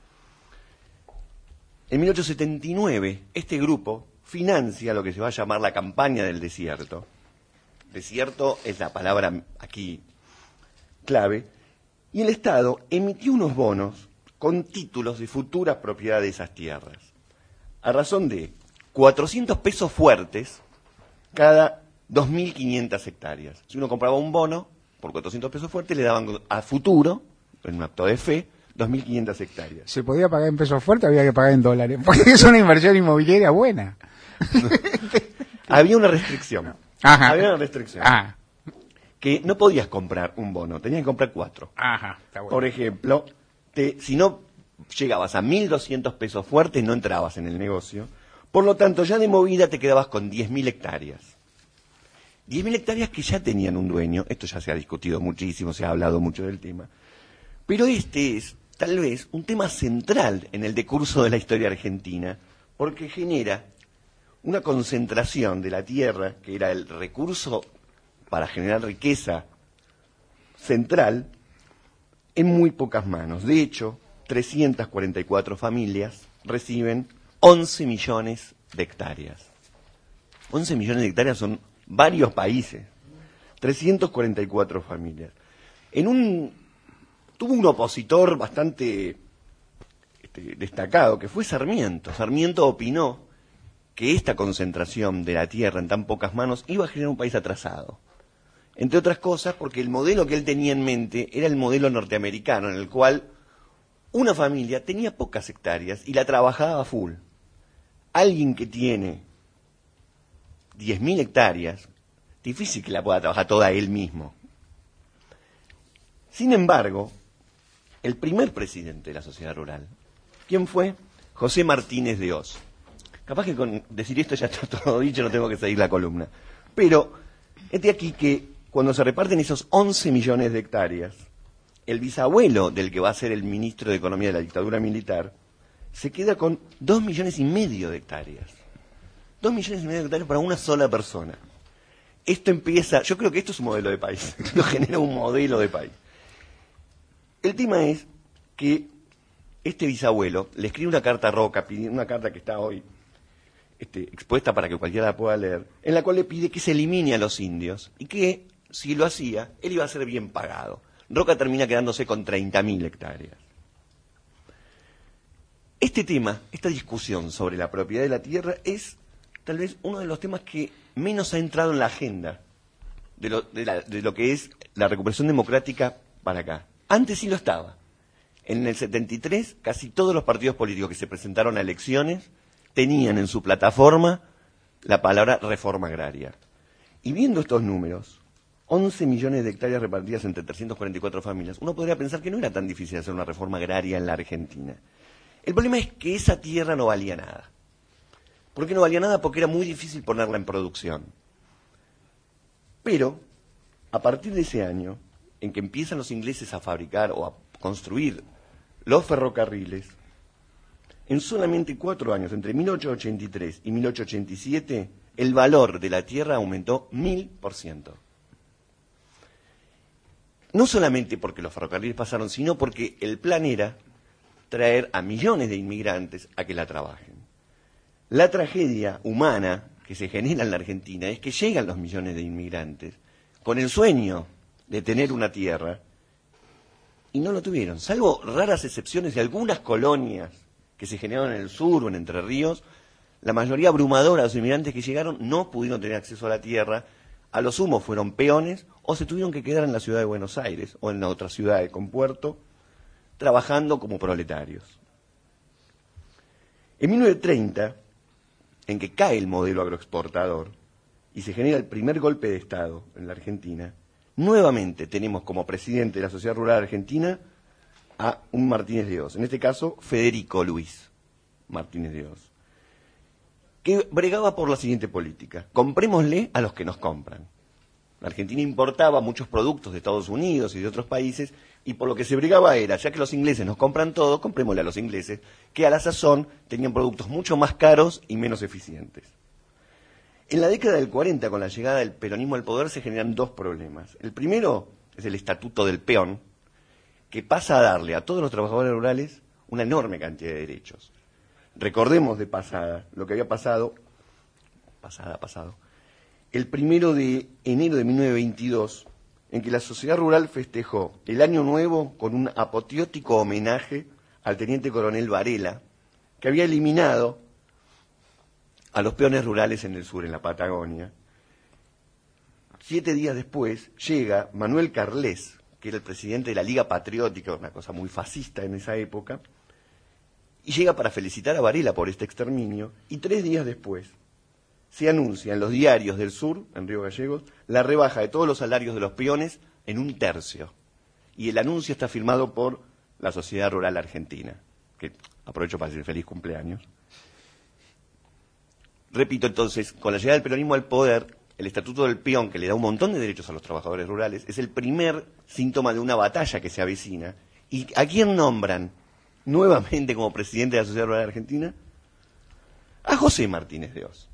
En mil ochocientos setenta y nueve, este grupo financia lo que se va a llamar la campaña del desierto. Desierto es la palabra aquí clave. Y el Estado emitió unos bonos con títulos de futuras propiedades de esas tierras, a razón de cuatrocientos pesos fuertes cada dos mil quinientas hectáreas. Si uno compraba un bono por cuatrocientos pesos fuertes, le daban a futuro, en un acto de fe, dos mil quinientas hectáreas. ¿Se podía pagar en pesos fuertes o había que pagar en dólares? Porque es una inversión inmobiliaria buena. Había una restricción. Ajá. Había una restricción. Ah. Que no podías comprar un bono, tenías que comprar cuatro. Ajá, está bueno. Por ejemplo, te, si no llegabas a mil doscientos pesos fuertes, no entrabas en el negocio. Por lo tanto, ya de movida te quedabas con diez mil hectáreas. diez mil hectáreas que ya tenían un dueño. Esto ya se ha discutido muchísimo, se ha hablado mucho del tema. Pero este es, tal vez, un tema central en el decurso de la historia argentina, porque genera una concentración de la tierra, que era el recurso para generar riqueza central, en muy pocas manos. De hecho, trescientas cuarenta y cuatro familias reciben once millones de hectáreas. once millones de hectáreas son varios países. trescientas cuarenta y cuatro familias. En un tuvo un opositor bastante este, destacado, que fue Sarmiento. Sarmiento opinó que esta concentración de la tierra en tan pocas manos iba a generar un país atrasado. Entre otras cosas, porque el modelo que él tenía en mente era el modelo norteamericano, en el cual una familia tenía pocas hectáreas y la trabajaba full. Alguien que tiene diez mil hectáreas, difícil que la pueda trabajar toda él mismo. Sin embargo, el primer presidente de la sociedad rural, ¿quién fue? José Martínez de Oz. Capaz que con decir esto ya está todo dicho, no tengo que seguir la columna. Pero, es de aquí que cuando se reparten esos once millones de hectáreas, el bisabuelo del que va a ser el ministro de Economía de la dictadura militar, se queda con dos millones y medio de hectáreas. Dos millones y medio de hectáreas para una sola persona. Esto empieza, yo creo que esto es un modelo de país, esto genera un modelo de país. El tema es que este bisabuelo le escribe una carta a Roca, una carta que está hoy este, expuesta para que cualquiera la pueda leer, en la cual le pide que se elimine a los indios y que, si lo hacía, él iba a ser bien pagado. Roca termina quedándose con treinta mil hectáreas. Este tema, esta discusión sobre la propiedad de la tierra es tal vez uno de los temas que menos ha entrado en la agenda de lo, de la, de lo que es la recuperación democrática para acá. Antes sí lo estaba. En el setenta y tres, casi todos los partidos políticos que se presentaron a elecciones tenían en su plataforma la palabra reforma agraria. Y viendo estos números, once millones de hectáreas repartidas entre trescientas cuarenta y cuatro familias, uno podría pensar que no era tan difícil hacer una reforma agraria en la Argentina. El problema es que esa tierra no valía nada. ¿Por qué no valía nada? Porque era muy difícil ponerla en producción. Pero, a partir de ese año, en que empiezan los ingleses a fabricar o a construir los ferrocarriles, en solamente cuatro años, entre mil ochocientos ochenta y tres y mil ochocientos ochenta y siete, el valor de la tierra aumentó mil por ciento. No solamente porque los ferrocarriles pasaron, sino porque el plan era traer a millones de inmigrantes a que la trabajen. La tragedia humana que se genera en la Argentina es que llegan los millones de inmigrantes con el sueño de tener una tierra y no lo tuvieron, salvo raras excepciones de algunas colonias que se generaron en el sur o en Entre Ríos. La mayoría abrumadora de los inmigrantes que llegaron no pudieron tener acceso a la tierra, a lo sumo fueron peones o se tuvieron que quedar en la ciudad de Buenos Aires o en otra ciudad con puerto, trabajando como proletarios. En mil novecientos treinta, en que cae el modelo agroexportador y se genera el primer golpe de Estado en la Argentina, nuevamente tenemos como presidente de la Sociedad Rural Argentina a un Martínez de Hoz, en este caso Federico Luis Martínez de Hoz, que bregaba por la siguiente política: comprémosle a los que nos compran. La Argentina importaba muchos productos de Estados Unidos y de otros países, y por lo que se bregaba era, ya que los ingleses nos compran todo, comprémosle a los ingleses, que a la sazón tenían productos mucho más caros y menos eficientes. En la década del cuarenta, con la llegada del peronismo al poder, se generan dos problemas. El primero es el Estatuto del Peón, que pasa a darle a todos los trabajadores rurales una enorme cantidad de derechos. Recordemos de pasada lo que había pasado, pasada, pasado, el primero de enero de mil novecientos veintidós, en que la sociedad rural festejó el Año Nuevo con un apoteótico homenaje al teniente coronel Varela, que había eliminado a los peones rurales en el sur, en la Patagonia. Siete días después llega Manuel Carles, que era el presidente de la Liga Patriótica, una cosa muy fascista en esa época, y llega para felicitar a Varela por este exterminio, y tres días después se anuncia en los diarios del sur, en Río Gallegos, la rebaja de todos los salarios de los peones en un tercio. Y el anuncio está firmado por la Sociedad Rural Argentina, que aprovecho para decir feliz cumpleaños. Repito entonces, con la llegada del peronismo al poder, el Estatuto del Peón, que le da un montón de derechos a los trabajadores rurales, es el primer síntoma de una batalla que se avecina. ¿Y a quién nombran nuevamente como presidente de la Sociedad Rural Argentina? A José Martínez de Hoz.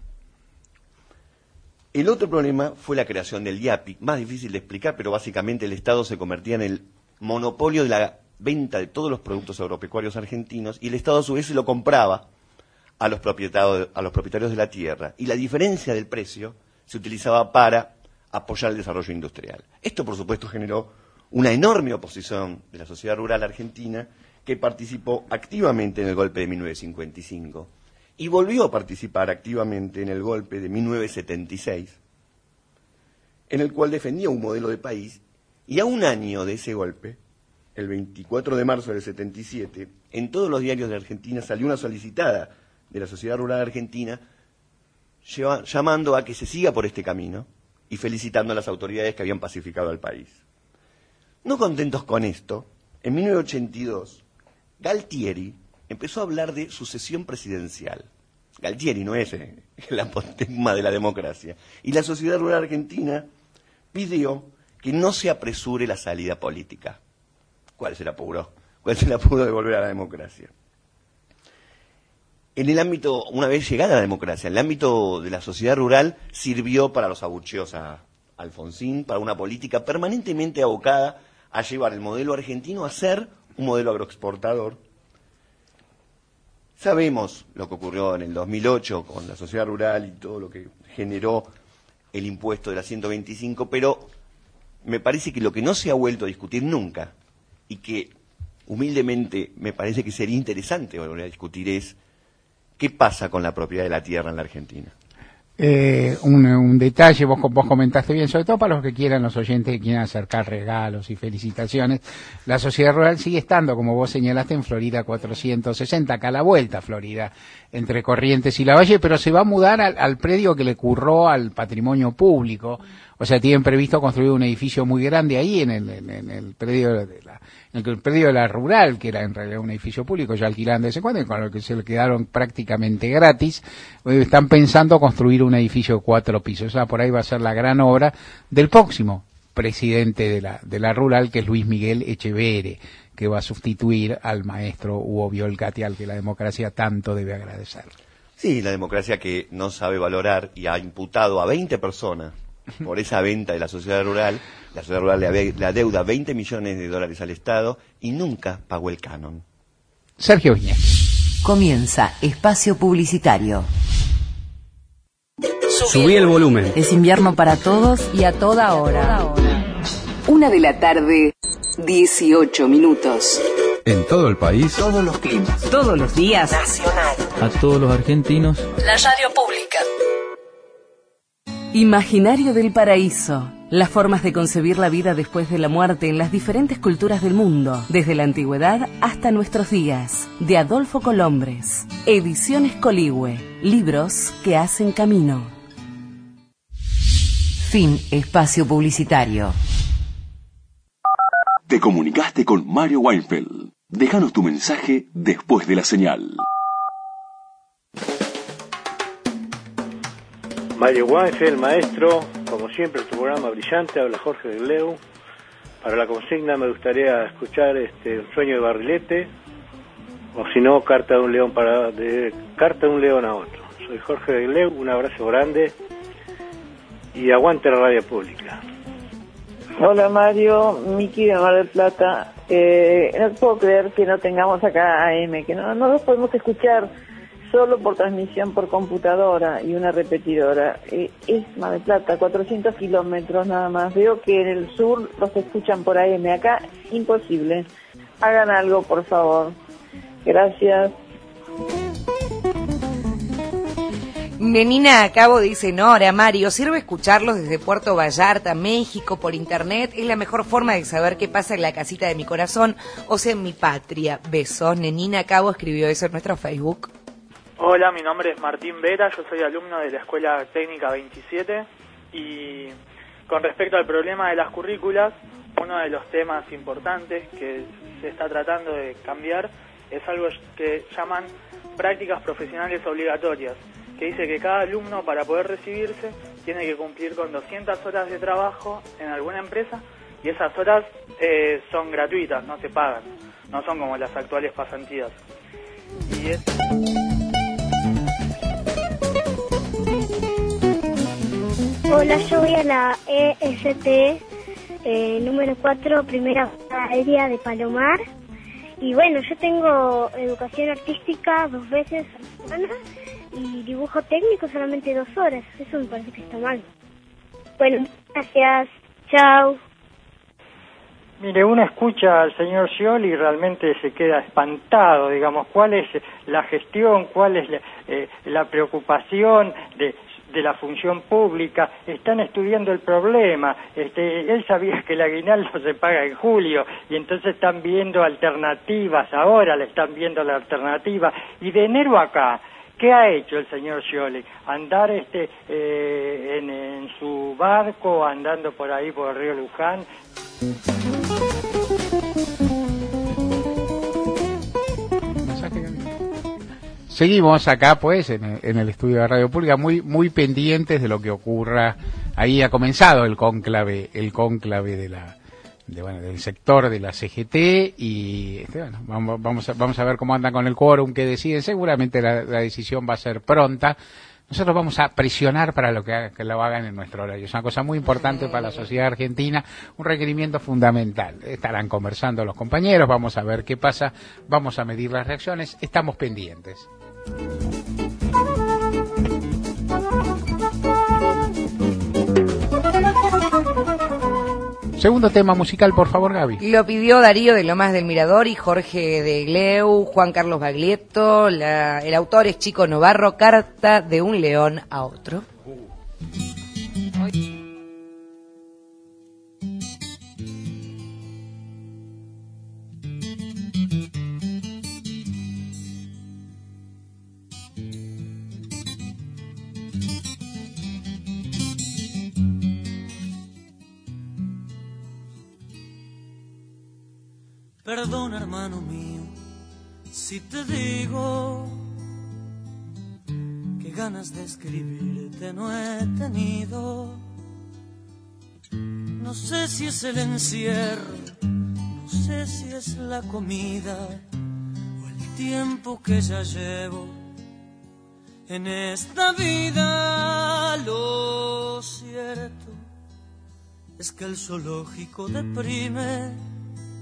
El otro problema fue la creación del I A P I, más difícil de explicar, pero básicamente el Estado se convertía en el monopolio de la venta de todos los productos agropecuarios argentinos, y el Estado a su vez se lo compraba a los propietarios, a los propietarios de la tierra, y la diferencia del precio se utilizaba para apoyar el desarrollo industrial. Esto, por supuesto, generó una enorme oposición de la sociedad rural argentina, que participó activamente en el golpe de mil novecientos cincuenta y cinco y volvió a participar activamente en el golpe de mil novecientos setenta y seis, en el cual defendía un modelo de país, y a un año de ese golpe, el veinticuatro de marzo del setenta y siete, en todos los diarios de Argentina salió una solicitada de la Sociedad Rural Argentina lleva, llamando a que se siga por este camino y felicitando a las autoridades que habían pacificado al país. No contentos con esto, en mil novecientos ochenta y dos, Galtieri empezó a hablar de sucesión presidencial. Galtieri no es eh, el apotegma de la democracia. Y la Sociedad Rural Argentina pidió que no se apresure la salida política. ¿Cuál es el apuro? ¿Cuál es el apuro de volver a la democracia? En el ámbito, una vez llegada a la democracia, el ámbito de la sociedad rural sirvió para los abucheos a Alfonsín, para una política permanentemente abocada a llevar el modelo argentino a ser un modelo agroexportador. Sabemos lo que ocurrió en el dos mil ocho con la sociedad rural y todo lo que generó el impuesto de la ciento veinticinco, pero me parece que lo que no se ha vuelto a discutir nunca, y que humildemente me parece que sería interesante volver a discutir, es ¿qué pasa con la propiedad de la tierra en la Argentina? Eh, un, un detalle, vos, vos comentaste bien, sobre todo para los que quieran, los oyentes que quieran acercar regalos y felicitaciones. La sociedad rural sigue estando, como vos señalaste, en Florida cuatrocientos sesenta, acá a la vuelta, Florida, entre Corrientes y Lavalle, pero se va a mudar al, al predio que le curró al patrimonio público. O sea, tienen previsto construir un edificio muy grande ahí en el, en, en el predio de la, en el predio de la rural, que era en realidad un edificio público, ya alquilando de vez en cuando, y con lo que se le quedaron prácticamente gratis. Están pensando construir un edificio de cuatro pisos. O sea, por ahí va a ser la gran obra del próximo presidente de la, de la rural, que es Luis Miguel Echeverre, que va a sustituir al maestro Hugo Biolcati, al que la democracia tanto debe agradecer. Sí, la democracia que no sabe valorar y ha imputado a veinte personas por esa venta de la sociedad rural. La sociedad rural le, le adeuda veinte millones de dólares al Estado y nunca pagó el canon. Sergio Viñez. Comienza Espacio Publicitario. Subí el volumen. Es invierno para todos y a toda hora. Una de la tarde, dieciocho minutos. En todo el país. Todos los climas. Todos los días. Nacional. A todos los argentinos. La radio pública. Imaginario del Paraíso. Las formas de concebir la vida después de la muerte en las diferentes culturas del mundo, desde la antigüedad hasta nuestros días, de Adolfo Colombres. Ediciones Coligüe, libros que hacen camino. Fin espacio publicitario. Te comunicaste con Mario Weinfeld. Déjanos tu mensaje después de la señal. Mario Weinfeld, maestro, como siempre tu programa brillante, habla Jorge de Gleu. Para la consigna me gustaría escuchar este Un sueño de Barrilete, o si no, Carta de un león para de Carta de un león a otro. Soy Jorge de Gleu, un abrazo grande y aguante la radio pública. Hola Mario, Miki de Mar del Plata. Eh, no puedo creer que no tengamos acá A M, que no, no los podemos escuchar solo por transmisión por computadora y una repetidora. Eh, es Mar del Plata, cuatrocientos kilómetros nada más. Veo que en el sur los escuchan por A M, acá imposible. Hagan algo, por favor. Gracias. Nenina Cabo dice, Nora, Mario, sirve escucharlos desde Puerto Vallarta, México, por internet. Es la mejor forma de saber qué pasa en la casita de mi corazón, o sea, en mi patria. Besos. Nenina Cabo escribió eso en nuestro Facebook. Hola, mi nombre es Martín Vera, yo soy alumno de la Escuela Técnica veintisiete y con respecto al problema de las currículas, uno de los temas importantes que se está tratando de cambiar es algo que llaman prácticas profesionales obligatorias, que dice que cada alumno para poder recibirse tiene que cumplir con doscientas horas de trabajo en alguna empresa y esas horas eh, son gratuitas, no se pagan, no son como las actuales pasantías. Y es... Hola, yo voy a la E S T eh, número cuatro, primera aérea de Palomar. Y bueno, yo tengo educación artística dos veces a la semana y dibujo técnico solamente dos horas. Eso me parece que está mal. Bueno, gracias. Chao. Mire, uno escucha al señor Scioli y realmente se queda espantado, digamos, cuál es la gestión, cuál es la, eh, la preocupación de, de la función pública. Están estudiando el problema. Este, él sabía que el aguinaldo se paga en julio y entonces están viendo alternativas, ahora le están viendo la alternativa. Y de enero acá, ¿qué ha hecho el señor Scioli? Andar este eh, en, en su barco, andando por ahí por el río Luján. Seguimos acá, pues, en el, en el estudio de Radio Pública, muy muy pendientes de lo que ocurra. Ahí ha comenzado el cónclave, el cónclave de la, de, bueno, del sector de la C G T y este, bueno, vamos, vamos a, vamos a ver cómo andan con el quórum, que deciden. Seguramente la, la decisión va a ser pronta. Nosotros vamos a presionar para lo que, haga, que lo hagan en nuestro horario. Es una cosa muy importante para la sociedad argentina, un requerimiento fundamental. Estarán conversando los compañeros, vamos a ver qué pasa, vamos a medir las reacciones, estamos pendientes. Segundo tema musical, por favor, Gaby. Lo pidió Darío de Lomas del Mirador y Jorge de Gleu, Juan Carlos Baglietto. La, el autor es Chico Novarro, Carta de un león a otro. Perdona, hermano mío, si te digo que ganas de escribirte no he tenido. No sé si es el encierro, no sé si es la comida o el tiempo que ya llevo en esta vida. Lo cierto es que el zoológico deprime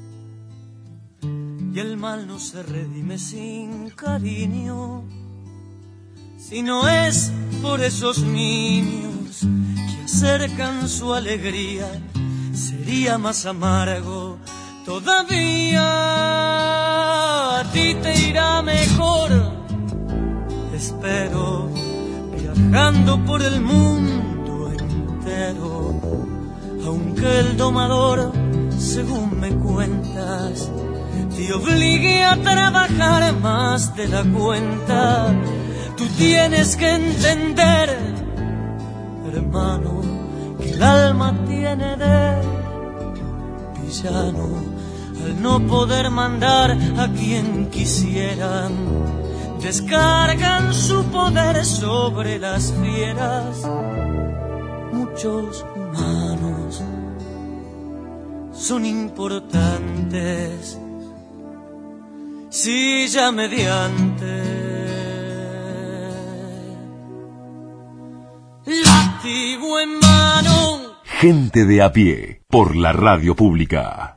y el mal no se redime sin cariño. Si no es por esos niños que acercan su alegría, sería más amargo todavía. A ti te irá mejor, espero, viajando por el mundo entero. aunque el domador, según me cuentas, te obligue a trabajar más de la cuenta. Tú tienes que entender, hermano, que el alma tiene de villano al no poder mandar a quien quisieran. Descargan su poder sobre las fieras. Muchos humanos son importantes si ya mediante látigo en mano. Gente de a pie, por la radio pública.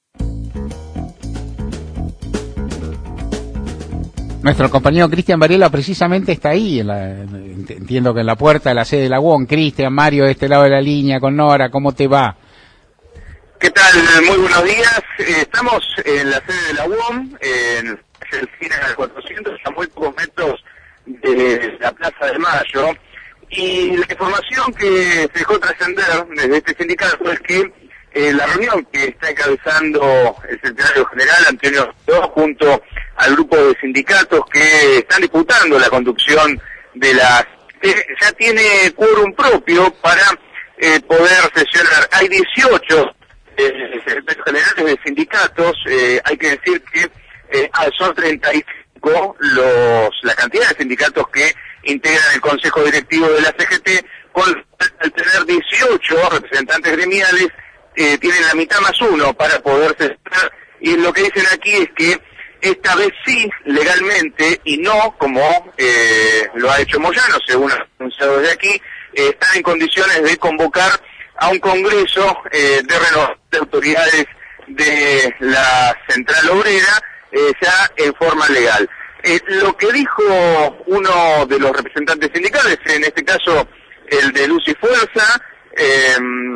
Nuestro compañero Cristian Varela precisamente está ahí, en la, entiendo que en la puerta de la sede de la U O M. Cristian, Mario, de este lado de la línea, con Nora, ¿cómo te va? ¿Qué tal? Muy buenos días. Eh, estamos en la sede de la U O M, en el cine cuatrocientos, a muy pocos metros de la Plaza de Mayo. Y la información que se dejó trascender desde este sindicato es que eh, la reunión que está encabezando el secretario general, Antonio Caló, junto al grupo de sindicatos que están disputando la conducción de la... Eh, ya tiene quórum propio para eh, poder sesionar. Hay dieciocho eh, secretarios generales de sindicatos, eh, hay que decir que eh, son treinta y cinco los, la cantidad de sindicatos que integran el Consejo Directivo de la C G T, con al tener dieciocho representantes gremiales, eh, tienen la mitad más uno para poder sesionar, y lo que dicen aquí es que esta vez sí, legalmente, y no como eh, lo ha hecho Moyano, según ha anunciado desde aquí, eh, están en condiciones de convocar a un congreso eh, de renovación de autoridades de la Central Obrera, eh, ya en forma legal. Eh, lo que dijo uno de los representantes sindicales, en este caso el de Luz y Fuerza, eh,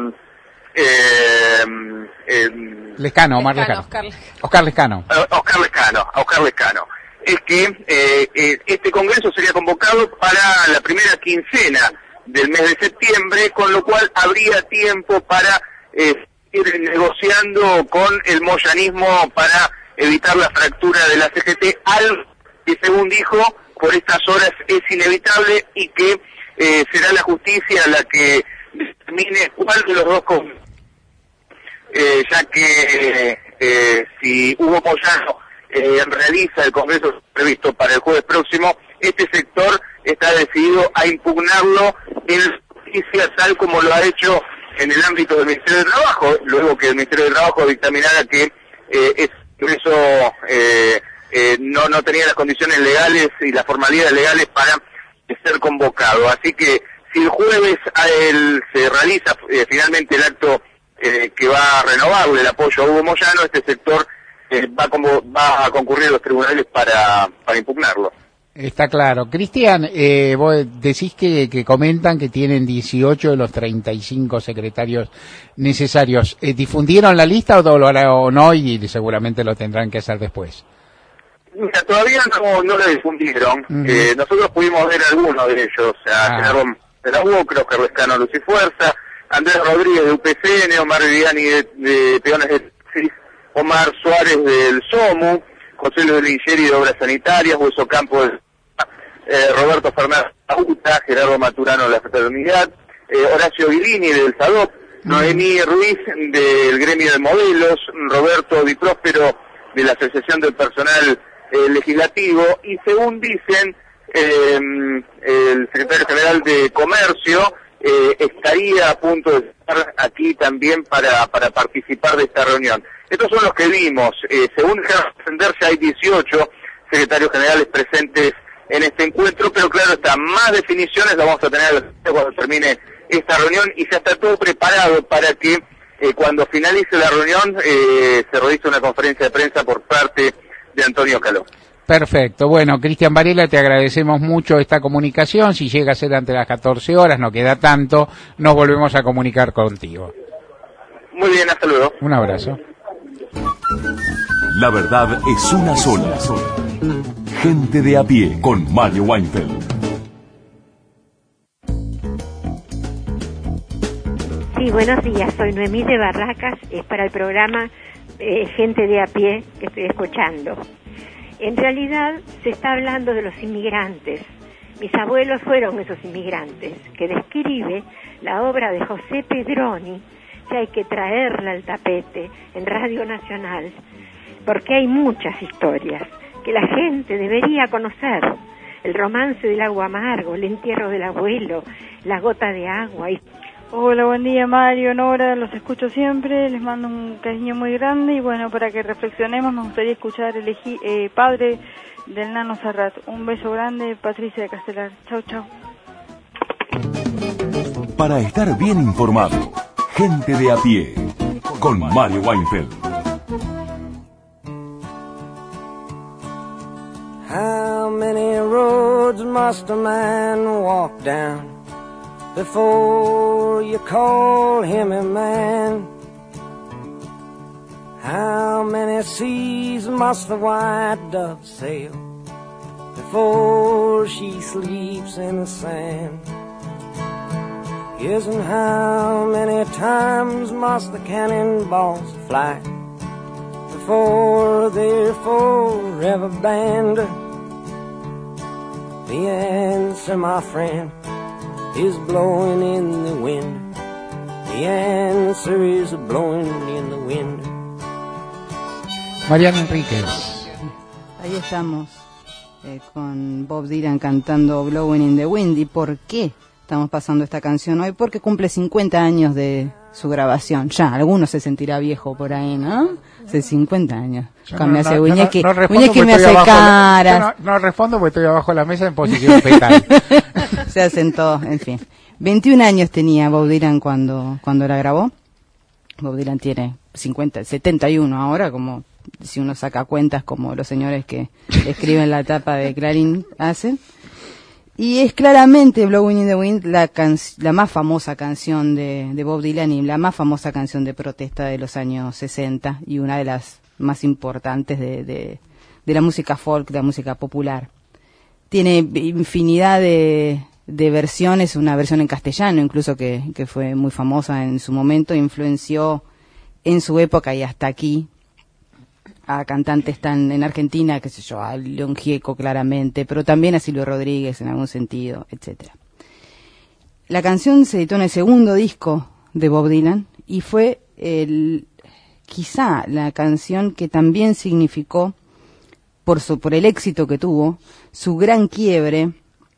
eh, eh, Lescano, Omar Lescano. Oscar, Oscar Lescano. Oscar Lescano, Oscar Lescano. Es que eh, eh, este congreso sería convocado para la primera quincena del mes de septiembre, con lo cual habría tiempo para eh, ir negociando con el moyanismo para evitar la fractura de la C G T, algo que según dijo, por estas horas es inevitable y que eh, será la justicia la que determine cuál de los dos con eh, ya que eh, si Hugo Moyano eh, realiza el congreso previsto para el jueves próximo, este sector está decidido a impugnarlo en la justicia, tal como lo ha hecho en el ámbito del Ministerio de Trabajo, luego que el Ministerio de Trabajo dictaminara que eh, ese congreso eh, eh, no, no tenía las condiciones legales y las formalidades legales para ser convocado. Así que si el jueves a él se realiza eh, finalmente el acto eh, que va a renovarle el apoyo a Hugo Moyano, este sector eh, va, como, va a concurrir a los tribunales para, para impugnarlo. Está claro. Cristian, eh, vos decís que, que comentan que tienen dieciocho de los treinta y cinco secretarios necesarios. Eh, ¿Difundieron la lista o, lo, o no? Y seguramente lo tendrán que hacer después. Mira, todavía no, no lo difundieron. Uh-huh. eh, nosotros pudimos ver algunos de ellos. O sea, ah. Gerardo de la U O, creo que Rescano Luz y Fuerza, Andrés Rodríguez de U P C N, Omar Viviani de, de Peones de Texas, Omar Suárez del SOMU, José Luis Ligeri de Obras Sanitarias, Hueso Campo de eh, Roberto Fernández de UTA, Gerardo Maturano de la Fraternidad, eh, Horacio Guilini del SADOP, uh-huh. Noemí Ruiz del Gremio de Modelos, Roberto Di Próspero de la Asociación del Personal eh, Legislativo, y según dicen eh, el secretario general de Comercio eh, estaría a punto de estar aquí también para, para participar de esta reunión. Estos son los que vimos. Eh, según dejaron entenderse, hay dieciocho secretarios generales presentes en este encuentro, pero claro está, más definiciones las vamos a tener cuando termine esta reunión, y ya está todo preparado para que eh, cuando finalice la reunión eh, se realice una conferencia de prensa por parte de Antonio Caló. Perfecto. Bueno, Cristian Varela, te agradecemos mucho esta comunicación. Si llega a ser ante las catorce horas, no queda tanto, nos volvemos a comunicar contigo. Muy bien, hasta luego. Un abrazo. La verdad es una sola. Gente de a pie, con Mario Weinfeld. Sí, buenos días, soy Noemí de Barracas, es para el programa eh, Gente de a Pie que estoy escuchando. En realidad se está hablando de los inmigrantes. Mis abuelos fueron esos inmigrantes, que describe la obra de José Pedroni, que hay que traerla al tapete en Radio Nacional, porque hay muchas historias que la gente debería conocer. El romance del agua amargo, el entierro del abuelo, la gota de agua y... Hola, buen día Mario, Nora, los escucho siempre, les mando un cariño muy grande y bueno, para que reflexionemos me gustaría escuchar el eh, Padre del Nano Serrat. Un beso grande, Patricia de Castelar. Chau, chau. Para estar bien informado, Gente de a Pie, con Mario Weinfeld. How many roads must a man walk down before you call him a man? How many seas must the white dove sail before she sleeps in the sand? Yes, and how many times must the cannonballs fly before they're forever banned? The answer, my friend, is blowing in the wind. The answer is blowing in the wind. Mariana Enríquez. Ahí estamos eh, con Bob Dylan cantando Blowing in the Wind. ¿Y por qué estamos pasando esta canción hoy? Porque cumple cincuenta años de su grabación. Ya, alguno se sentirá viejo por ahí, ¿no? Hace cincuenta años. Yo Cambia no, hace no, Uñequi, no, no respondo Uñequi porque me estoy hace abajo la- caras. yo no, no respondo porque estoy abajo de la mesa en posición fetal. Se hacen todos, en fin. veintiún años tenía Bob Dylan cuando, cuando la grabó. Bob Dylan tiene cincuenta, setenta y uno ahora, como si uno saca cuentas como los señores que escriben la tapa de Clarín hacen. Y es claramente Blowing in the Wind la, can- la más famosa canción de, de Bob Dylan y la más famosa canción de protesta de los años sesenta y una de las más importantes de, de, de la música folk, de la música popular. Tiene infinidad de, de versiones, una versión en castellano incluso que, que fue muy famosa en su momento, influenció en su época y hasta aquí a cantantes tan en Argentina, qué sé yo, a León Gieco claramente, pero también a Silvio Rodríguez en algún sentido, etcétera. La canción se editó en el segundo disco de Bob Dylan y fue el, quizá la canción que también significó, por su, por el éxito que tuvo, su gran quiebre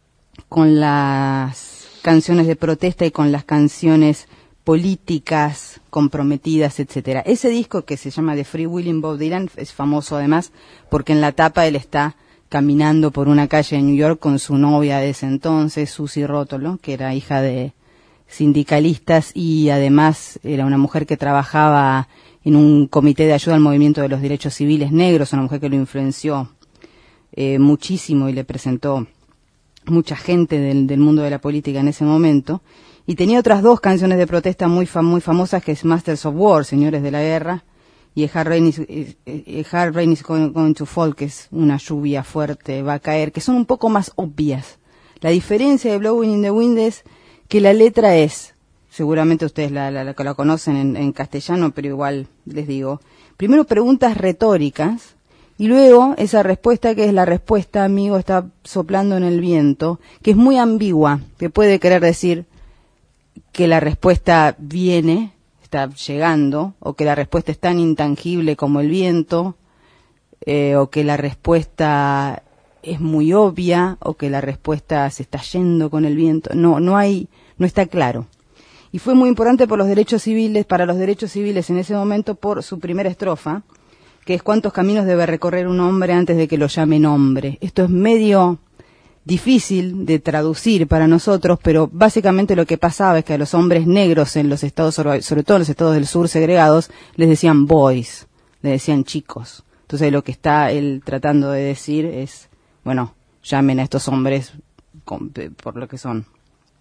con las canciones de protesta y con las canciones políticas comprometidas, etcétera. Ese disco que se llama The Free Willing Bob Dylan es famoso además porque en la tapa él está caminando por una calle de New York con su novia de ese entonces, Susie Rótolo, que era hija de sindicalistas y además era una mujer que trabajaba en un comité de ayuda al movimiento de los derechos civiles negros, una mujer que lo influenció eh, muchísimo y le presentó mucha gente del, del mundo de la política en ese momento. Y tenía otras dos canciones de protesta muy fam muy famosas, que es Masters of War, Señores de la Guerra, y A Hard Rain is, A Hard Rain is going, going to Fall, que es una lluvia fuerte, va a caer, que son un poco más obvias. La diferencia de Blowing in the Wind es que la letra es, seguramente ustedes la, la, la, la conocen en, en castellano, pero igual les digo, primero preguntas retóricas, y luego esa respuesta que es la respuesta, amigo, está soplando en el viento, que es muy ambigua, que puede querer decir que la respuesta viene, está llegando, o que la respuesta es tan intangible como el viento, eh, o que la respuesta es muy obvia, o que la respuesta se está yendo con el viento. No, no hay, no está claro. Y fue muy importante por los derechos civiles, para los derechos civiles en ese momento, por su primera estrofa, que es cuántos caminos debe recorrer un hombre antes de que lo llamen hombre. Esto es medio difícil de traducir para nosotros, pero básicamente lo que pasaba es que a los hombres negros en los estados, sobre todo en los estados del sur segregados, les decían boys, les decían chicos. Entonces lo que está él tratando de decir es, bueno, llamen a estos hombres con, por lo que son.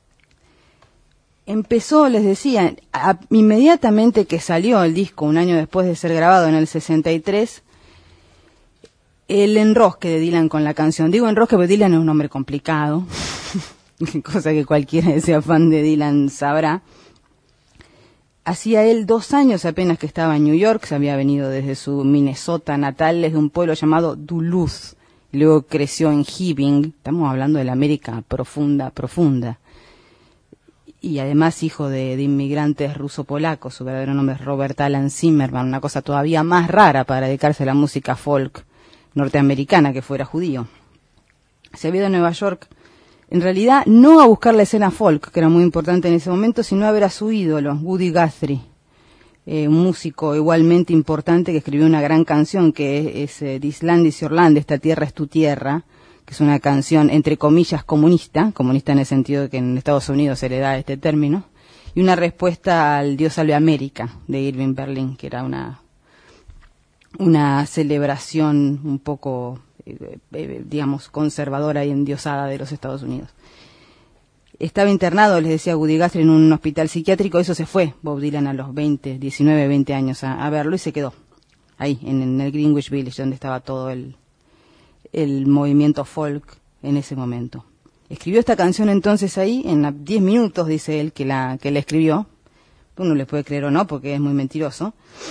Empezó, les decía, a, inmediatamente que salió el disco, un año después de ser grabado en el sesenta y tres, el enrosque de Dylan con la canción. Digo enrosque porque Dylan es un hombre complicado, cosa que cualquiera que sea fan de Dylan sabrá. hacía él dos años apenas que estaba en New York, se había venido desde su Minnesota natal, desde un pueblo llamado Duluth, y luego creció en Hibbing, estamos hablando de la América profunda, profunda. Y además hijo de, de inmigrantes ruso-polacos, su verdadero nombre es Robert Alan Zimmerman, una cosa todavía más rara para dedicarse a la música folk norteamericana, que fuera judío. Se había ido a Nueva York, en realidad no a buscar la escena folk, que era muy importante en ese momento, sino a ver a su ídolo, Woody Guthrie, eh, un músico igualmente importante que escribió una gran canción que es, es eh, This Land is Your Land, esta tierra es tu tierra, que es una canción entre comillas comunista, comunista en el sentido de que en Estados Unidos se le da este término, y una respuesta al Dios salve América de Irving Berlin, que era una una celebración un poco, eh, eh, digamos, conservadora y endiosada de los Estados Unidos. Estaba internado, les decía Woody Guthrie, en un hospital psiquiátrico, eso se fue Bob Dylan a los veinte, diecinueve, veinte años a, a verlo y se quedó ahí, en, en el Greenwich Village, donde estaba todo el, el movimiento folk en ese momento. Escribió esta canción entonces ahí, en diez minutos, dice él, que la, que la escribió. Uno le puede creer o no, porque es muy mentiroso.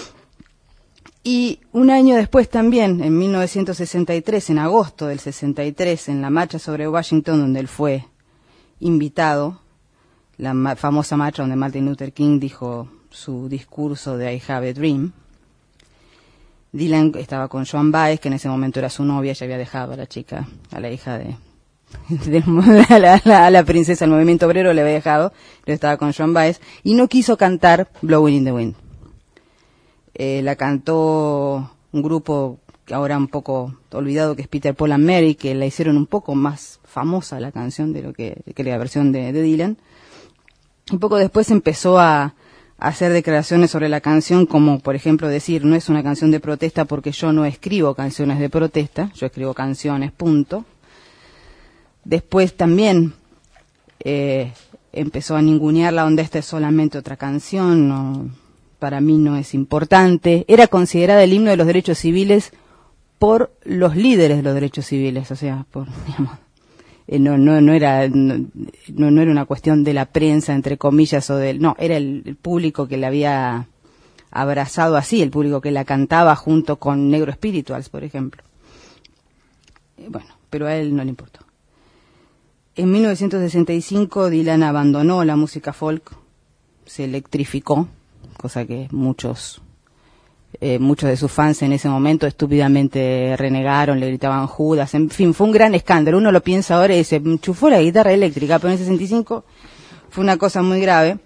Y un año después también, en mil novecientos sesenta y tres, en agosto del sesenta y tres, en la marcha sobre Washington, donde él fue invitado, la ma- famosa marcha donde Martin Luther King dijo su discurso de I Have a Dream, Dylan estaba con Joan Baez, que en ese momento era su novia, ya había dejado a la chica, a la hija de, de a, la, a, la, a la princesa del movimiento obrero, le había dejado, pero estaba con Joan Baez, y no quiso cantar Blowing in the Wind. Eh, la cantó un grupo que ahora un poco olvidado, que es Peter, Paul and Mary, que la hicieron un poco más famosa la canción de lo que, que la versión de, de Dylan. Un poco después empezó a, a hacer declaraciones sobre la canción, como por ejemplo decir, no es una canción de protesta porque yo no escribo canciones de protesta, yo escribo canciones, punto. Después también eh, empezó a ningunearla, donde esta es solamente otra canción, no, para mí no es importante. Era considerada el himno de los derechos civiles por los líderes de los derechos civiles, o sea, por, digamos, eh, no, no, no era, no, no era una cuestión de la prensa, entre comillas, o del, no, era el, el público que la había abrazado así, el público que la cantaba junto con Negro Spirituals, por ejemplo. Eh, bueno, pero a él no le importó. En mil novecientos sesenta y cinco Dylan abandonó la música folk, se electrificó, cosa que muchos eh, muchos de sus fans en ese momento estúpidamente renegaron, le gritaban Judas, en fin, fue un gran escándalo. Uno lo piensa ahora y dice, enchufó la guitarra eléctrica, pero en el sesenta y cinco fue una cosa muy grave.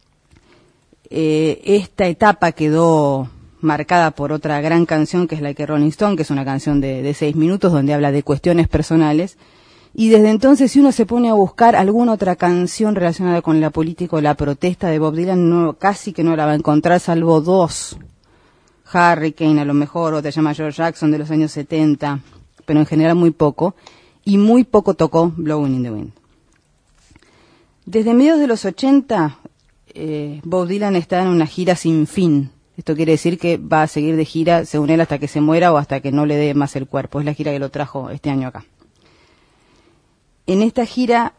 Eh, esta etapa quedó marcada por otra gran canción, que es Like a Rolling Stone, que es una canción de, de seis minutos, donde habla de cuestiones personales. Y desde entonces, si uno se pone a buscar alguna otra canción relacionada con la política o la protesta de Bob Dylan, no, casi que no la va a encontrar, salvo dos. Hurricane, a lo mejor, otra se llama George Jackson, de los años setenta, pero en general muy poco. Y muy poco tocó Blowing in the Wind. Desde mediados de los ochenta, eh, Bob Dylan está en una gira sin fin. Esto quiere decir que va a seguir de gira, según él, hasta que se muera o hasta que no le dé más el cuerpo. Es la gira que lo trajo este año acá. En esta gira,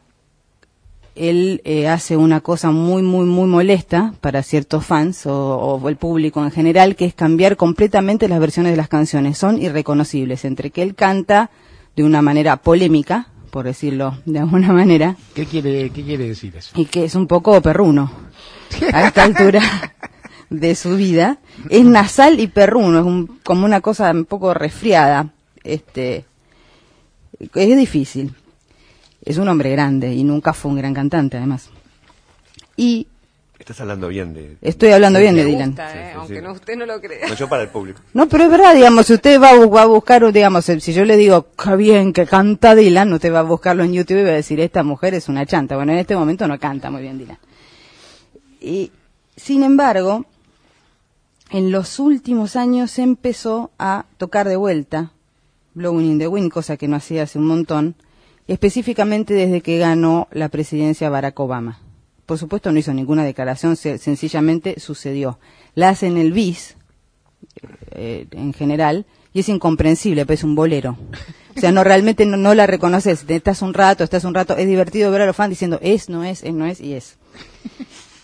él eh, hace una cosa muy, muy, muy molesta para ciertos fans o, o el público en general, que es cambiar completamente las versiones de las canciones. Son irreconocibles, entre que él canta de una manera polémica, por decirlo de alguna manera. ¿Qué quiere, qué quiere decir eso? Y que es un poco perruno a esta altura de su vida. Es nasal y perruno, es un, como una cosa un poco resfriada. Este, es difícil. Es un hombre grande y nunca fue un gran cantante, además. Y estás hablando bien de... Estoy hablando bien de Me Dylan. gusta, eh, Sí, sí, aunque sí. no, usted no lo crea. No, yo para el público. No, pero es verdad, digamos, si usted va a, bu- va a buscar, digamos, si yo le digo, qué bien que canta Dylan, usted va a buscarlo en YouTube y va a decir, esta mujer es una chanta. Bueno, en este momento no canta muy bien Dylan. Y, sin embargo, en los últimos años empezó a tocar de vuelta Blowing in the Wind, cosa que no hacía hace un montón, específicamente desde que ganó la presidencia Barack Obama. Por supuesto no hizo ninguna declaración, se, sencillamente sucedió. La hace en el bis, eh, en general, y es incomprensible, pues es un bolero. O sea, no realmente no, no la reconoces, estás un rato, estás un rato, es divertido ver a los fans diciendo, es, no es, es, no es, y es.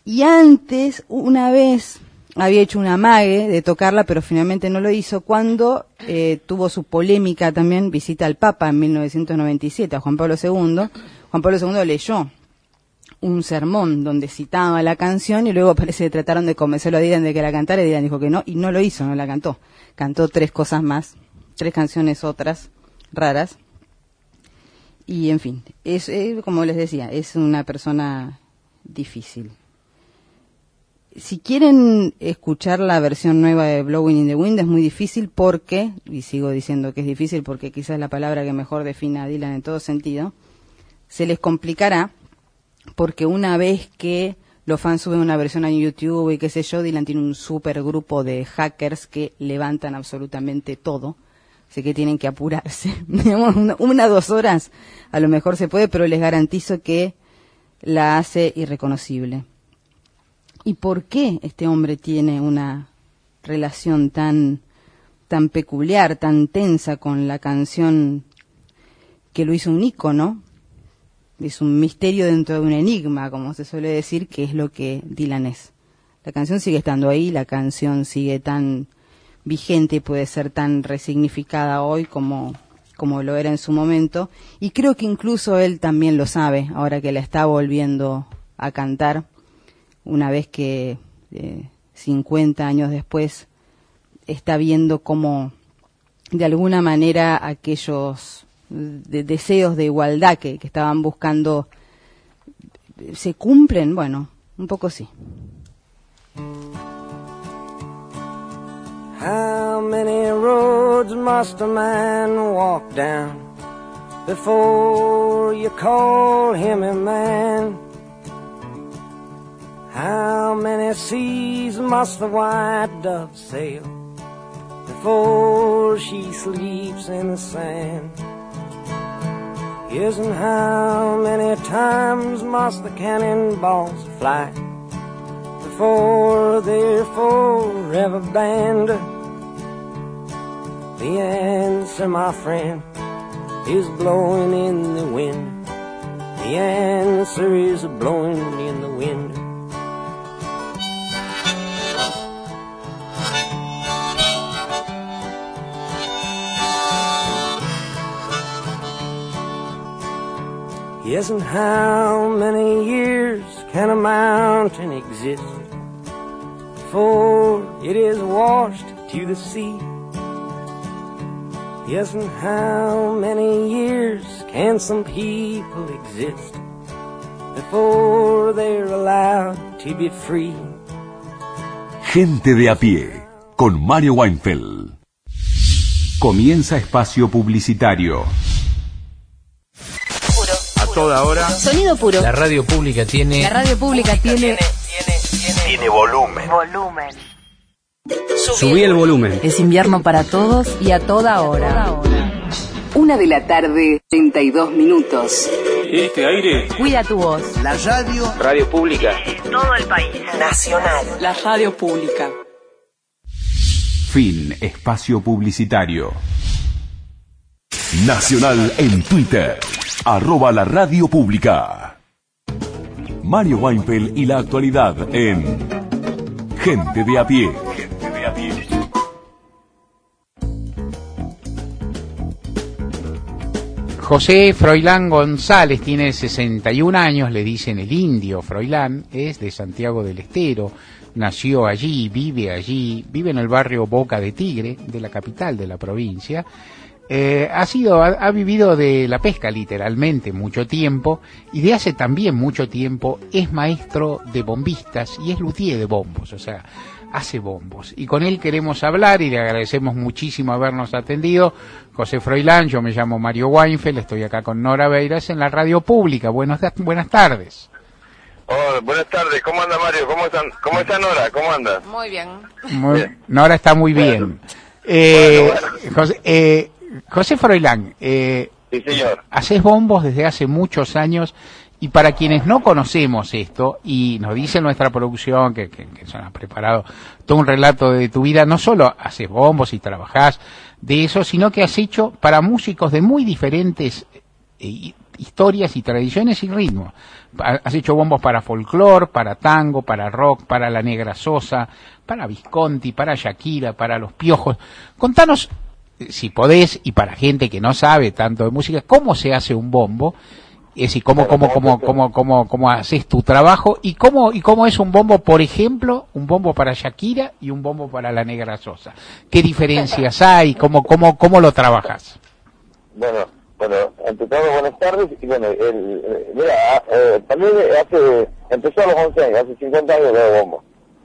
Y antes, una vez, había hecho un amague de tocarla, pero finalmente no lo hizo, cuando eh, tuvo su polémica también, visita al Papa en mil novecientos noventa y siete, a Juan Pablo segundo. Juan Pablo segundo leyó un sermón donde citaba la canción y luego parece que trataron de convencerlo a Dylan de que la cantara y Dylan dijo que no, y no lo hizo, no la cantó. Cantó tres cosas más, tres canciones otras raras. Y en fin, es, es como les decía, es una persona difícil. Si quieren escuchar la versión nueva de Blowing in the Wind es muy difícil porque, y sigo diciendo que es difícil porque quizás es la palabra que mejor define a Dylan en todo sentido, se les complicará porque una vez que los fans suben una versión a YouTube y qué sé yo, Dylan tiene un super grupo de hackers que levantan absolutamente todo, así que tienen que apurarse. Digamos, una, una dos horas a lo mejor se puede, pero les garantizo que la hace irreconocible. ¿Y por qué este hombre tiene una relación tan, tan peculiar, tan tensa con la canción que lo hizo un ícono? Es un misterio dentro de un enigma, como se suele decir, que es lo que Dylan es. La canción sigue estando ahí, la canción sigue tan vigente y puede ser tan resignificada hoy como, como lo era en su momento. Y creo que incluso él también lo sabe, ahora que la está volviendo a cantar. Una vez que eh, cincuenta años después está viendo cómo de alguna manera aquellos de deseos de igualdad que, que estaban buscando se cumplen, bueno, un poco sí. How many roads must a man walk down before you call him a man? How many seas must the white dove sail before she sleeps in the sand? Yes, and how many times must the cannonballs fly before they're forever banned? The answer, my friend, is blowing in the wind. The answer is blowing in the wind. Yes, and how many years can a mountain exist before it is washed to the sea? Yes, and how many years can some people exist before they're allowed to be free? Gente de a pie, con Mario Weinfeld. Comienza espacio publicitario. Toda hora. Sonido puro. La radio pública tiene. La radio pública tiene. Tiene, tiene, tiene volumen. Volumen. Subí el volumen. Es invierno para todos y a toda hora. Una de la tarde, treinta y dos minutos. Este aire. Cuida tu voz. La radio. Radio pública. En todo el país. Nacional. La radio pública. Fin. Espacio publicitario. Nacional en Twitter. Arroba la radio pública. Mario Weinfeld y la actualidad en Gente de a pie. Gente de a pie. José Froilán González tiene sesenta y un años, le dicen el indio Froilán, es de Santiago del Estero, nació allí, vive allí, vive en el barrio Boca de Tigre, de la capital de la provincia. Eh, ha sido, ha, ha vivido de la pesca literalmente mucho tiempo y de hace también mucho tiempo es maestro de bombistas y es luthier de bombos, o sea, hace bombos. Y con él queremos hablar y le agradecemos muchísimo habernos atendido. José Froilán, yo me llamo Mario Weinfeld, estoy acá con Nora Beiras en la radio pública. Buenos, buenas tardes. Oh, buenas tardes, ¿cómo anda Mario? ¿Cómo están? ¿Cómo está Nora? ¿Cómo anda? Muy bien. Muy, Nora está muy bien. Eh, bueno, bueno. José, eh, José Froilán, eh, sí, señor. Haces bombos desde hace muchos años y para quienes no conocemos esto, y nos dice nuestra producción que, que, que se nos ha preparado todo un relato de tu vida, no solo haces bombos y trabajás de eso, sino que has hecho para músicos de muy diferentes eh, historias y tradiciones y ritmos. Has hecho bombos para folclore, para tango, para rock, para la Negra Sosa, para Visconti, para Shakira, para Los Piojos. Contanos, si podés, y para gente que no sabe tanto de música, cómo se hace un bombo, es decir, cómo, cómo, cómo, cómo, cómo, cómo haces tu trabajo y cómo, y cómo es un bombo, por ejemplo, un bombo para Shakira y un bombo para la Negra Sosa. ¿Qué diferencias hay? ¿Cómo, cómo, cómo lo trabajas? Bueno, bueno, ante todo, buenas tardes. Y bueno, el, el, mira, eh, también hace, empezó a los once años, hace cincuenta años de bombo.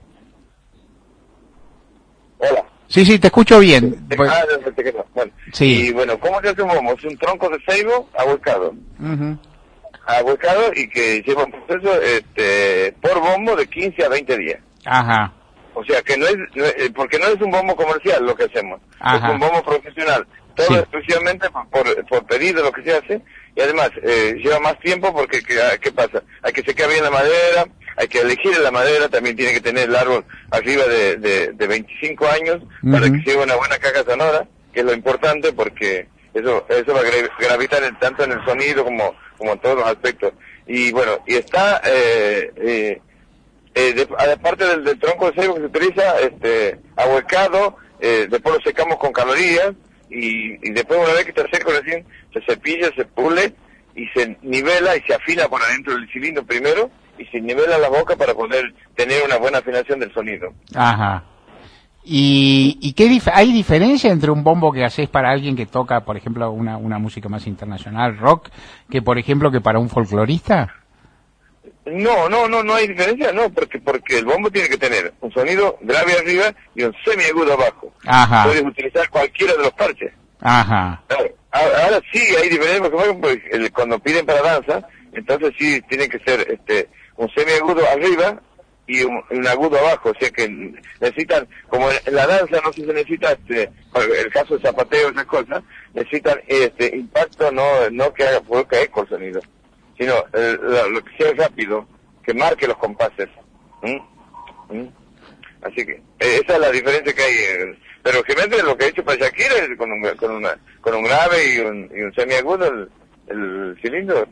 Hola. Sí, sí, te escucho bien. Sí, ah, no, te quedo. Bueno, sí. Y bueno, ¿cómo se hace un bombo? Es un tronco de ceibo ahuecado. Uh-huh. Ahuecado y que lleva un proceso este, por bombo de quince a veinte días. Ajá. O sea, que no es, no es, porque no es un bombo comercial lo que hacemos. Ajá. Es un bombo profesional. Todo sí. Exclusivamente por, por, por pedido lo que se hace. Y además, eh, lleva más tiempo porque, ¿qué, ¿qué pasa? Hay que secar bien la madera, hay que elegir la madera, también tiene que tener el árbol arriba de, de, de veinticinco años uh-huh. para que lleve una buena caja sonora, que es lo importante porque eso eso va a gravitar en, tanto en el sonido como, como en todos los aspectos. Y bueno, y está, eh, eh, eh, de, aparte del, del tronco de ceibo que se utiliza, este, ahuecado, eh, después lo secamos con calorías, y, y después una vez que está seco recién, se cepilla, se pule, y se nivela y se afina por adentro del cilindro primero, y se nivela la boca para poder tener una buena afinación del sonido. Ajá. ¿Y, y qué dif- hay diferencia entre un bombo que haces para alguien que toca, por ejemplo, una, una música más internacional, rock, que por ejemplo que para un folclorista? No, no, no, no hay diferencia, no, porque porque el bombo tiene que tener un sonido grave arriba y un semiagudo abajo. Ajá. Puedes utilizar cualquiera de los parches. Ajá. Claro. Ahora, ahora sí hay diferencia, porque por ejemplo, el, cuando piden para danza, entonces sí tiene que ser este un semiagudo arriba y un, un agudo abajo, o sea que necesitan, como en la danza no se necesita, este, el caso de zapateo, esas cosas, necesitan este impacto, no no que haga provoque eco el sonido, sino eh, lo, lo que sea rápido, que marque los compases. ¿Mm? ¿Mm? Así que eh, esa es la diferencia que hay. Eh, pero generalmente lo que he hecho para Shakira es con un, con una, con un grave y un, y un semiagudo el, el cilindro.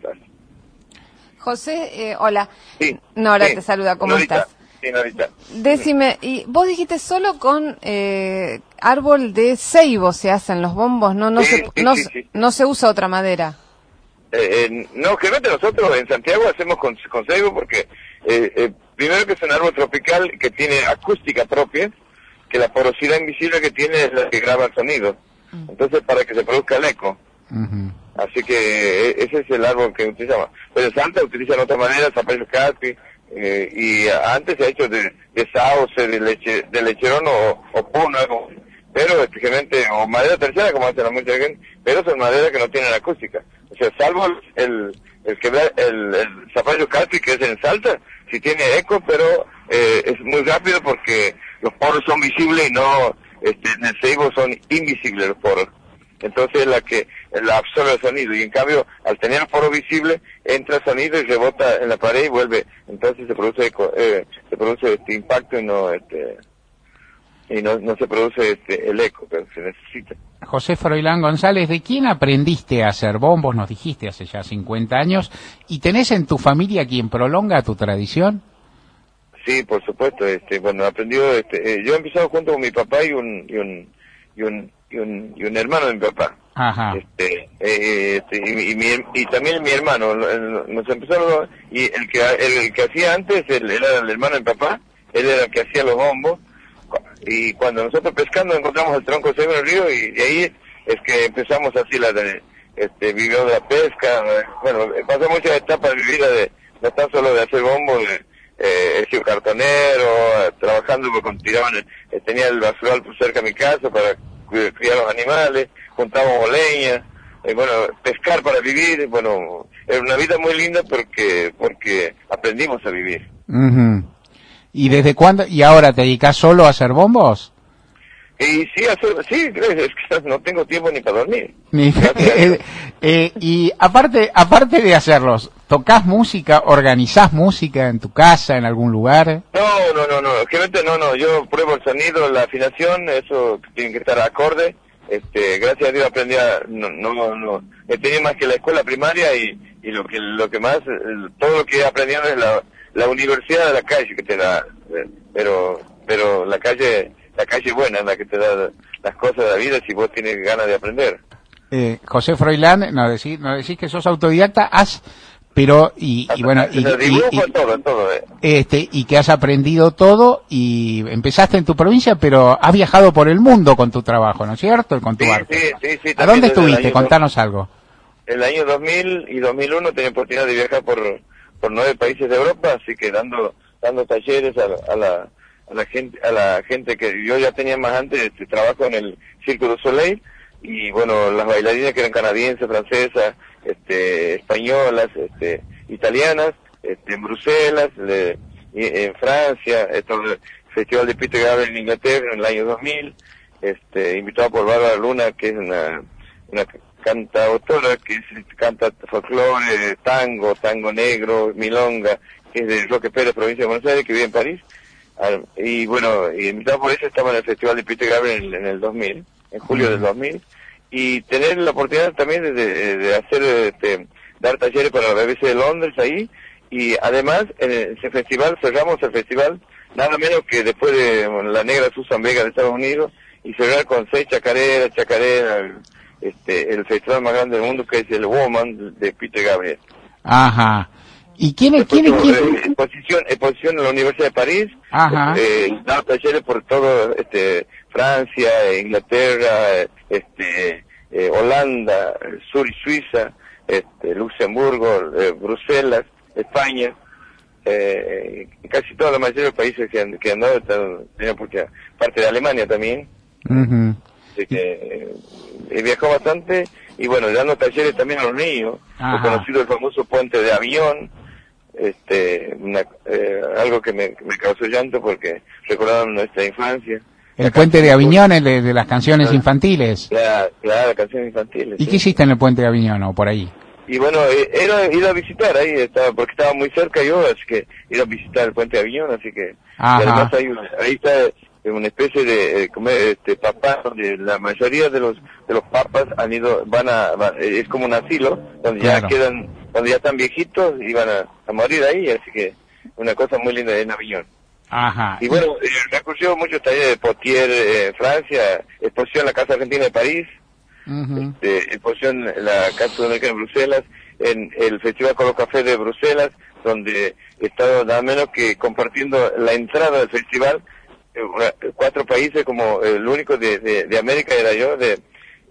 José, eh, hola. Sí. Nora sí. te saluda, ¿cómo Norita. estás? Sí, Norita. Decime, y vos dijiste solo con eh, árbol de ceibo se hacen los bombos, ¿no? No, Sí, se, sí, no, sí, sí. no se usa otra madera. Eh, eh, no, generalmente nosotros en Santiago hacemos con, con ceibo porque eh, eh, primero que es un árbol tropical que tiene acústica propia, que la porosidad invisible que tiene es la que graba el sonido. Entonces para que se produzca el eco. Uh-huh. Así que eh, ese es el árbol que utilizamos. Pero en Santa utilizan otra manera, zapallo caspi, eh, y antes se ha hecho de, de sauce, de leche, de lecherón o, o puno, pero especialmente, o madera tercera como hacen la mucha gente, pero son maderas que no tienen acústica. O sea, salvo el el que el, el zapallo caspi que es en Salta, sí tiene eco, pero eh, es muy rápido porque los poros son visibles y no, este, en el ceibo son invisibles los poros. Entonces la que la absorbe el sonido, y en cambio al tener el poro visible entra sonido y rebota en la pared y vuelve, entonces se produce eco, eh, se produce este impacto y no este y no, no se produce este el eco que se necesita. José Froilán González, ¿de quién aprendiste a hacer bombos? Nos dijiste hace ya cincuenta años, ¿y tenés en tu familia quien prolonga tu tradición? Sí, por supuesto. Este, bueno, aprendió, este, eh, yo he empezado junto con mi papá y un y un y un y un, y un hermano de mi papá. Ajá. Este, eh, este y, y, mi, y también mi hermano. Nos empezaron y el que el, el que hacía antes, él era el hermano de mi papá. Él era el que hacía los bombos. Y cuando nosotros pescando encontramos el tronco de ceibo en el río y de ahí es que empezamos así la de este vivió de la pesca. Bueno, pasó muchas etapas de mi vida de no tan solo de hacer bombos. De, Eh, he sido cartonero, eh, trabajando porque tiraban, eh, tenía el basural cerca de mi casa para cu- criar los animales, juntábamos leña, eh, bueno, pescar para vivir, bueno, era una vida muy linda porque porque aprendimos a vivir. Uh-huh. ¿Y desde cuándo? ¿Y ahora te dedicas solo a hacer bombos? Y sí, hacer, sí, es que no tengo tiempo ni para dormir. Ni- eh, eh, y aparte aparte de hacerlos, ¿tocás música, organizás música en tu casa, en algún lugar? No, no, no, no, realmente no, no, yo pruebo el sonido, la afinación, eso tiene que estar acorde. Este, gracias a Dios aprendí a, no, no, no, he tenido más que la escuela primaria y, y lo que lo que más, eh, todo lo que he aprendido es la, la universidad de la calle que te da, eh, pero pero la calle la calle buena es la que te da las cosas de la vida si vos tienes ganas de aprender. Eh, José Froilán, nos decís, nos decís que sos autodidacta, has, pero, y, y bueno, y, y, y, todo, todo, eh. este, y que has aprendido todo, y empezaste en tu provincia, pero has viajado por el mundo con tu trabajo, ¿no es cierto? Con tu sí, arte. Sí, sí, sí, ¿A dónde estuviste? Contanos algo. En el año dos mil y dos mil uno tenía oportunidad de viajar por, por nueve países de Europa, así que dando, dando talleres a la, a la, a la gente, a la gente que yo ya tenía más antes, este, trabajo en el Cirque du Soleil, y bueno, las bailarinas que eran canadienses, francesas, este, españolas, este, italianas, este, en Bruselas, le, y, en Francia, esto, el Festival de Peter Gabriel en Inglaterra en el año dos mil, este, invitado por Bárbara Luna, que es una, una cantautora que es, canta folclore, tango, tango negro, milonga, que es de Roque Pérez, provincia de Buenos Aires, que vive en París, y bueno, y invitado por eso estaba en el Festival de Peter Gabriel en, en el dos mil, en julio del dos mil, y tener la oportunidad también de, de, de hacer, este, dar talleres para la B B C de Londres ahí, y además en ese festival cerramos el festival nada menos que después de la negra Susan Vega de Estados Unidos, y cerrar con seis chacareras, chacareras, este, el festival más grande del mundo, que es el Woman de Peter Gabriel. Ajá. ¿Y quién es quién es quién? Exposición, exposición en la Universidad de París. Ajá. Eh, dar talleres por todo, este, Francia, Inglaterra, este, eh, Holanda, Sur y Suiza, este, Luxemburgo, eh, Bruselas, España, eh, casi toda la mayoría de los países que han, que han dado, están, porque parte de Alemania también. Uh-huh. Así que eh, he viajado bastante, y bueno, dando talleres también a los niños. He conocido el famoso puente de avión, este, una, eh, algo que me, me causó llanto porque recordaron nuestra infancia. El puente de Aviñón, el de, de las canciones infantiles. Claro, claro, canciones infantiles. ¿Y sí. qué hiciste en el puente de Aviñón o por ahí? Y bueno, eh, era ir a visitar ahí, estaba, porque estaba muy cerca yo, así que ir a visitar el puente de Aviñón, así que... Ajá. Y además hay una, ahí está una especie de eh, comer, este, papá, donde la mayoría de los de los papas han ido, van a, van, es como un asilo, donde claro. ya quedan, donde ya están viejitos y van a, a morir ahí, así que una cosa muy linda en Aviñón. Ajá. Y bueno, eh, me ha ocurrido muchos talleres de Potier eh, en Francia, exposición en la Casa Argentina de París, uh-huh. este, exposición en la Casa Sudamericana de Bruselas, en el Festival Colo Café de Bruselas, donde he estado nada menos que compartiendo la entrada del festival, eh, una, cuatro países, como el único de, de, de América era yo, de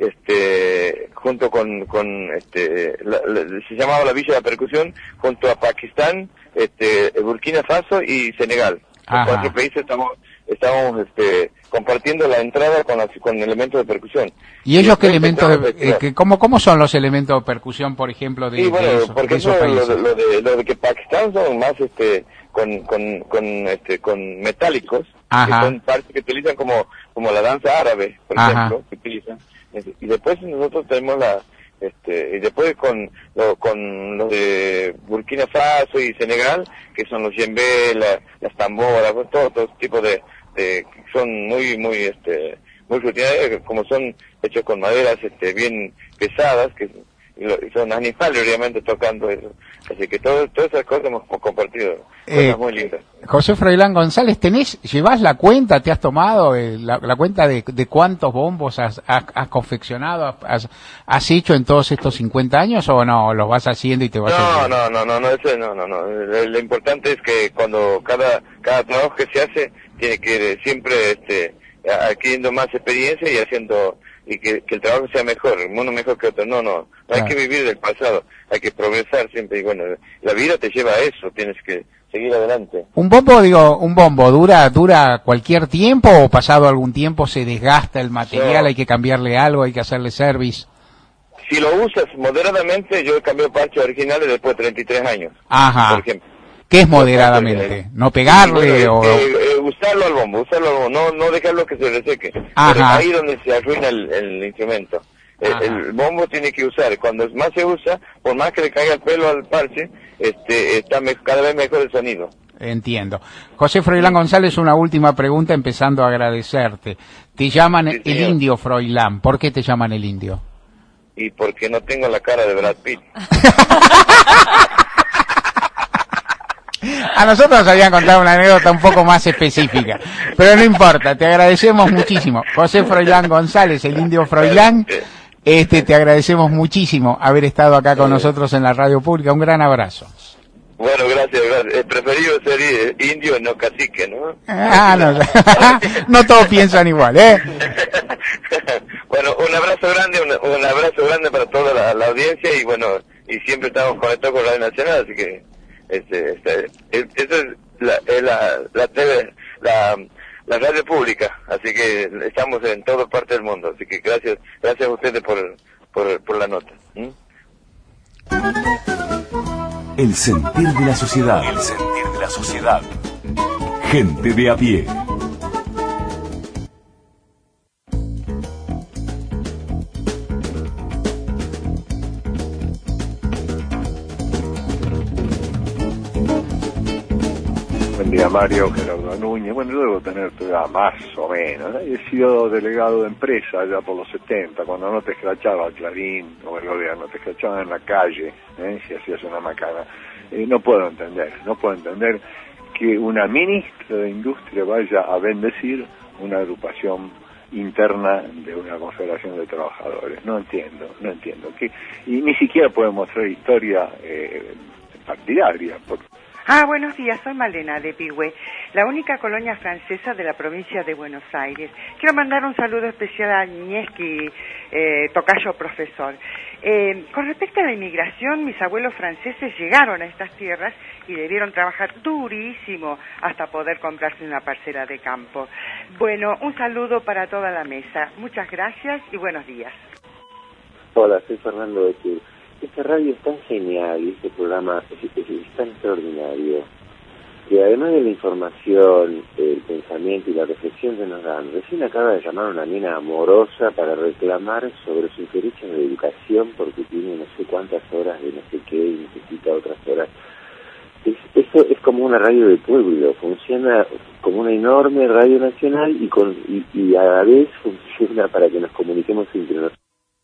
este junto con con este la, la, se llamaba la Villa de la Percusión, junto a Pakistán, este Burkina Faso y Senegal. Los cuatro países estamos estamos este compartiendo la entrada con las, con elementos de percusión. ¿Y ellos qué elementos de, eh, que, cómo cómo son los elementos de percusión, por ejemplo, de, sí, bueno, de, esos, porque de esos eso, países? Lo, lo de lo de que Pakistán son más este con con con este con metálicos, Ajá. que son partes que utilizan como como la danza árabe, por Ajá. ejemplo, que utilizan. Y después nosotros tenemos la este y después con lo, con los de Burkina Faso y Senegal, que son los djembé, la, las tamboras, todos estos tipos de, de son muy muy este muy rutinarios, como son hechos con maderas este bien pesadas, que y, lo, y son animales obviamente tocando eso. Así que todo, todas esas cosas hemos compartido, eh, cosas muy lindas. José Froilán González, ¿tenés, llevás la cuenta, te has tomado eh, la, la cuenta de, de cuántos bombos has, has, has confeccionado, has, has hecho en todos estos cincuenta años, o no, los vas haciendo y te vas no, a... No, no, no, no, eso no, no, no. Lo, lo importante es que cuando cada, cada trabajo que se hace, tiene que ir siempre, este, adquiriendo más experiencia y haciendo, y que, que el trabajo sea mejor, uno mejor que otro. No, no, no claro. Hay que vivir del pasado, hay que progresar siempre, y bueno, la vida te lleva a eso, tienes que seguir adelante. Un bombo, digo, un bombo, ¿dura dura cualquier tiempo o pasado algún tiempo se desgasta el material, no. Hay que cambiarle algo, hay que hacerle service? Si lo usas moderadamente, yo he cambiado parches originales después de treinta y tres años. Ajá. Por ejemplo. ¿Qué es moderadamente? ¿No pegarle bueno, o...? Eh, eh, usarlo al bombo, usarlo al bombo, no, no dejarlo que se reseque. Ajá. Pero ahí donde se arruina el, el instrumento. El, el bombo tiene que usar, cuando más se usa, por más que le caiga el pelo al parche, este, está me, cada vez mejor el sonido. Entiendo. José Froilán González, una última pregunta, empezando a agradecerte. Te llaman sí, el Indio Froilán. ¿Por qué te llaman el Indio? y porque no tengo la cara de Brad Pitt. A nosotros nos habían contado una anécdota un poco más específica, pero no importa, te agradecemos muchísimo. José Froilán González, el indio Froilán, este, te agradecemos muchísimo haber estado acá con nosotros en la radio pública. Un gran abrazo. Bueno, gracias, gracias. He preferido ser eh, indio, no cacique, ¿no? Ah, no, no todos piensan igual, ¿eh? Bueno, un abrazo grande, un, un abrazo grande para toda la, la audiencia y bueno, y siempre estamos conectados con Radio Nacional, así que este, este, es, eso es la, es la, la, tele, la, la radio pública, así que estamos en toda parte del mundo, así que gracias, gracias a ustedes por, por, por la nota. ¿Mm? El sentir de la sociedad. El sentir de la sociedad. Gente de a pie. Buen día, Mario. Gerardo Núñez. Bueno, yo debo tener tu edad más o menos, ¿no? He sido delegado de empresa ya por los setenta, cuando no te escrachaba Clarín o el gobierno, te escrachaban en la calle, ¿eh? Si hacías una macana. Eh, no puedo entender, no puedo entender que una ministra de Industria vaya a bendecir una agrupación interna de una confederación de trabajadores. No entiendo, no entiendo. Que, y ni siquiera puede mostrar historia eh, partidaria, porque Ah, buenos días, soy Malena de Pigüé, la única colonia francesa de la provincia de Buenos Aires. Quiero mandar un saludo especial a Ñesqui, eh, tocayo profesor. Eh, con respecto a la inmigración, mis abuelos franceses llegaron a estas tierras y debieron trabajar durísimo hasta poder comprarse una parcela de campo. Bueno, un saludo para toda la mesa. Muchas gracias y buenos días. Hola, soy Fernando de Chile. Esta radio es tan genial y este programa es, es, es tan extraordinario que además de la información, el pensamiento y la reflexión que nos dan, recién acaba de llamar a una nena amorosa para reclamar sobre sus derechos de educación porque tiene no sé cuántas horas de no sé qué y necesita otras horas. Es, eso es como una radio de pueblo, funciona como una enorme radio nacional y, con, y, y a la vez funciona para que nos comuniquemos entre nosotros.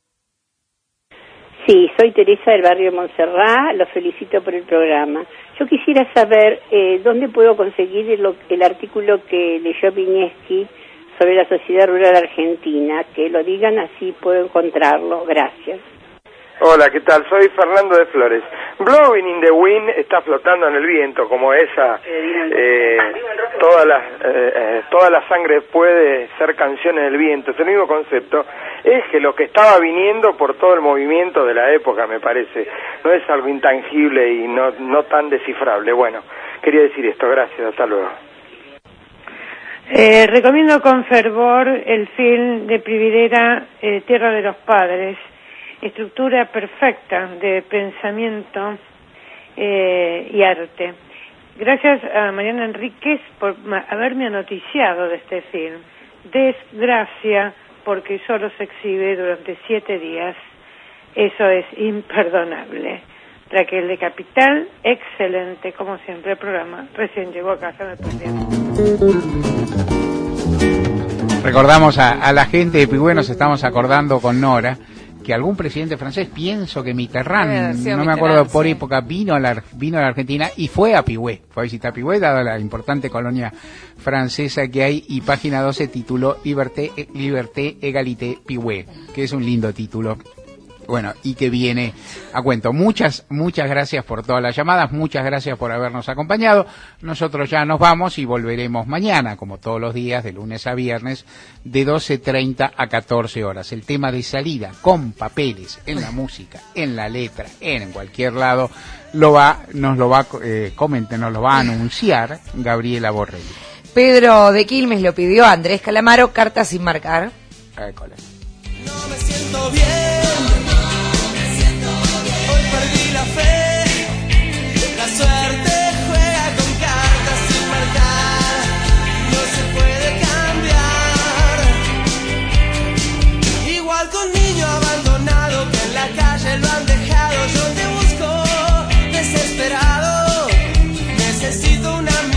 Sí, soy Teresa del barrio Montserrat, los felicito por el programa. Yo quisiera saber eh, dónde puedo conseguir el, el artículo que leyó Viñeski sobre la sociedad rural argentina, que lo digan así puedo encontrarlo. Gracias. Hola, ¿qué tal? Soy Fernando de Flores. Blowing in the Wind está flotando en el viento, como esa, eh, toda la, eh, toda la sangre puede ser canción en el viento. Es el mismo concepto. Es que lo que estaba viniendo por todo el movimiento de la época, me parece, no es algo intangible y no, no tan descifrable. Bueno, quería decir esto. Gracias, hasta luego. Eh, recomiendo con fervor el film de Prividera, eh, Tierra de los Padres. Estructura perfecta de pensamiento eh, y arte. Gracias a Mariana Enríquez por haberme noticiado de este film. Desgracia, porque solo se exhibe durante siete días. Eso es imperdonable. Raquel de Capital, excelente, como siempre el programa. Recién llegó a casa, me perdieron. Recordamos a, a la gente de Pigüé, nos estamos acordando con Nora, que algún presidente francés, pienso que Mitterrand, no me acuerdo por época, vino a la vino a la Argentina y fue a Pigüé, fue a visitar Pigüé, dada la importante colonia francesa que hay, y página doce tituló Liberté, Liberté, Égalité, Pigüé, que es un lindo título. Bueno, y que viene a cuento. Muchas, muchas gracias por todas las llamadas, muchas gracias por habernos acompañado. Nosotros ya nos vamos y volveremos mañana, como todos los días, de lunes a viernes, de doce treinta a catorce horas. El tema de salida, con papeles, en la música, en la letra, en cualquier lado, lo va, nos lo va, eh, comente, nos lo va a anunciar Gabriela Borrelli. Pedro de Quilmes lo pidió a Andrés Calamaro, Carta sin marcar. Ay, cola. No me siento bien. Perdí la fe, la suerte juega con cartas sin marcar, no se puede cambiar. Igual con niño abandonado que en la calle lo han dejado, yo te busco desesperado, necesito una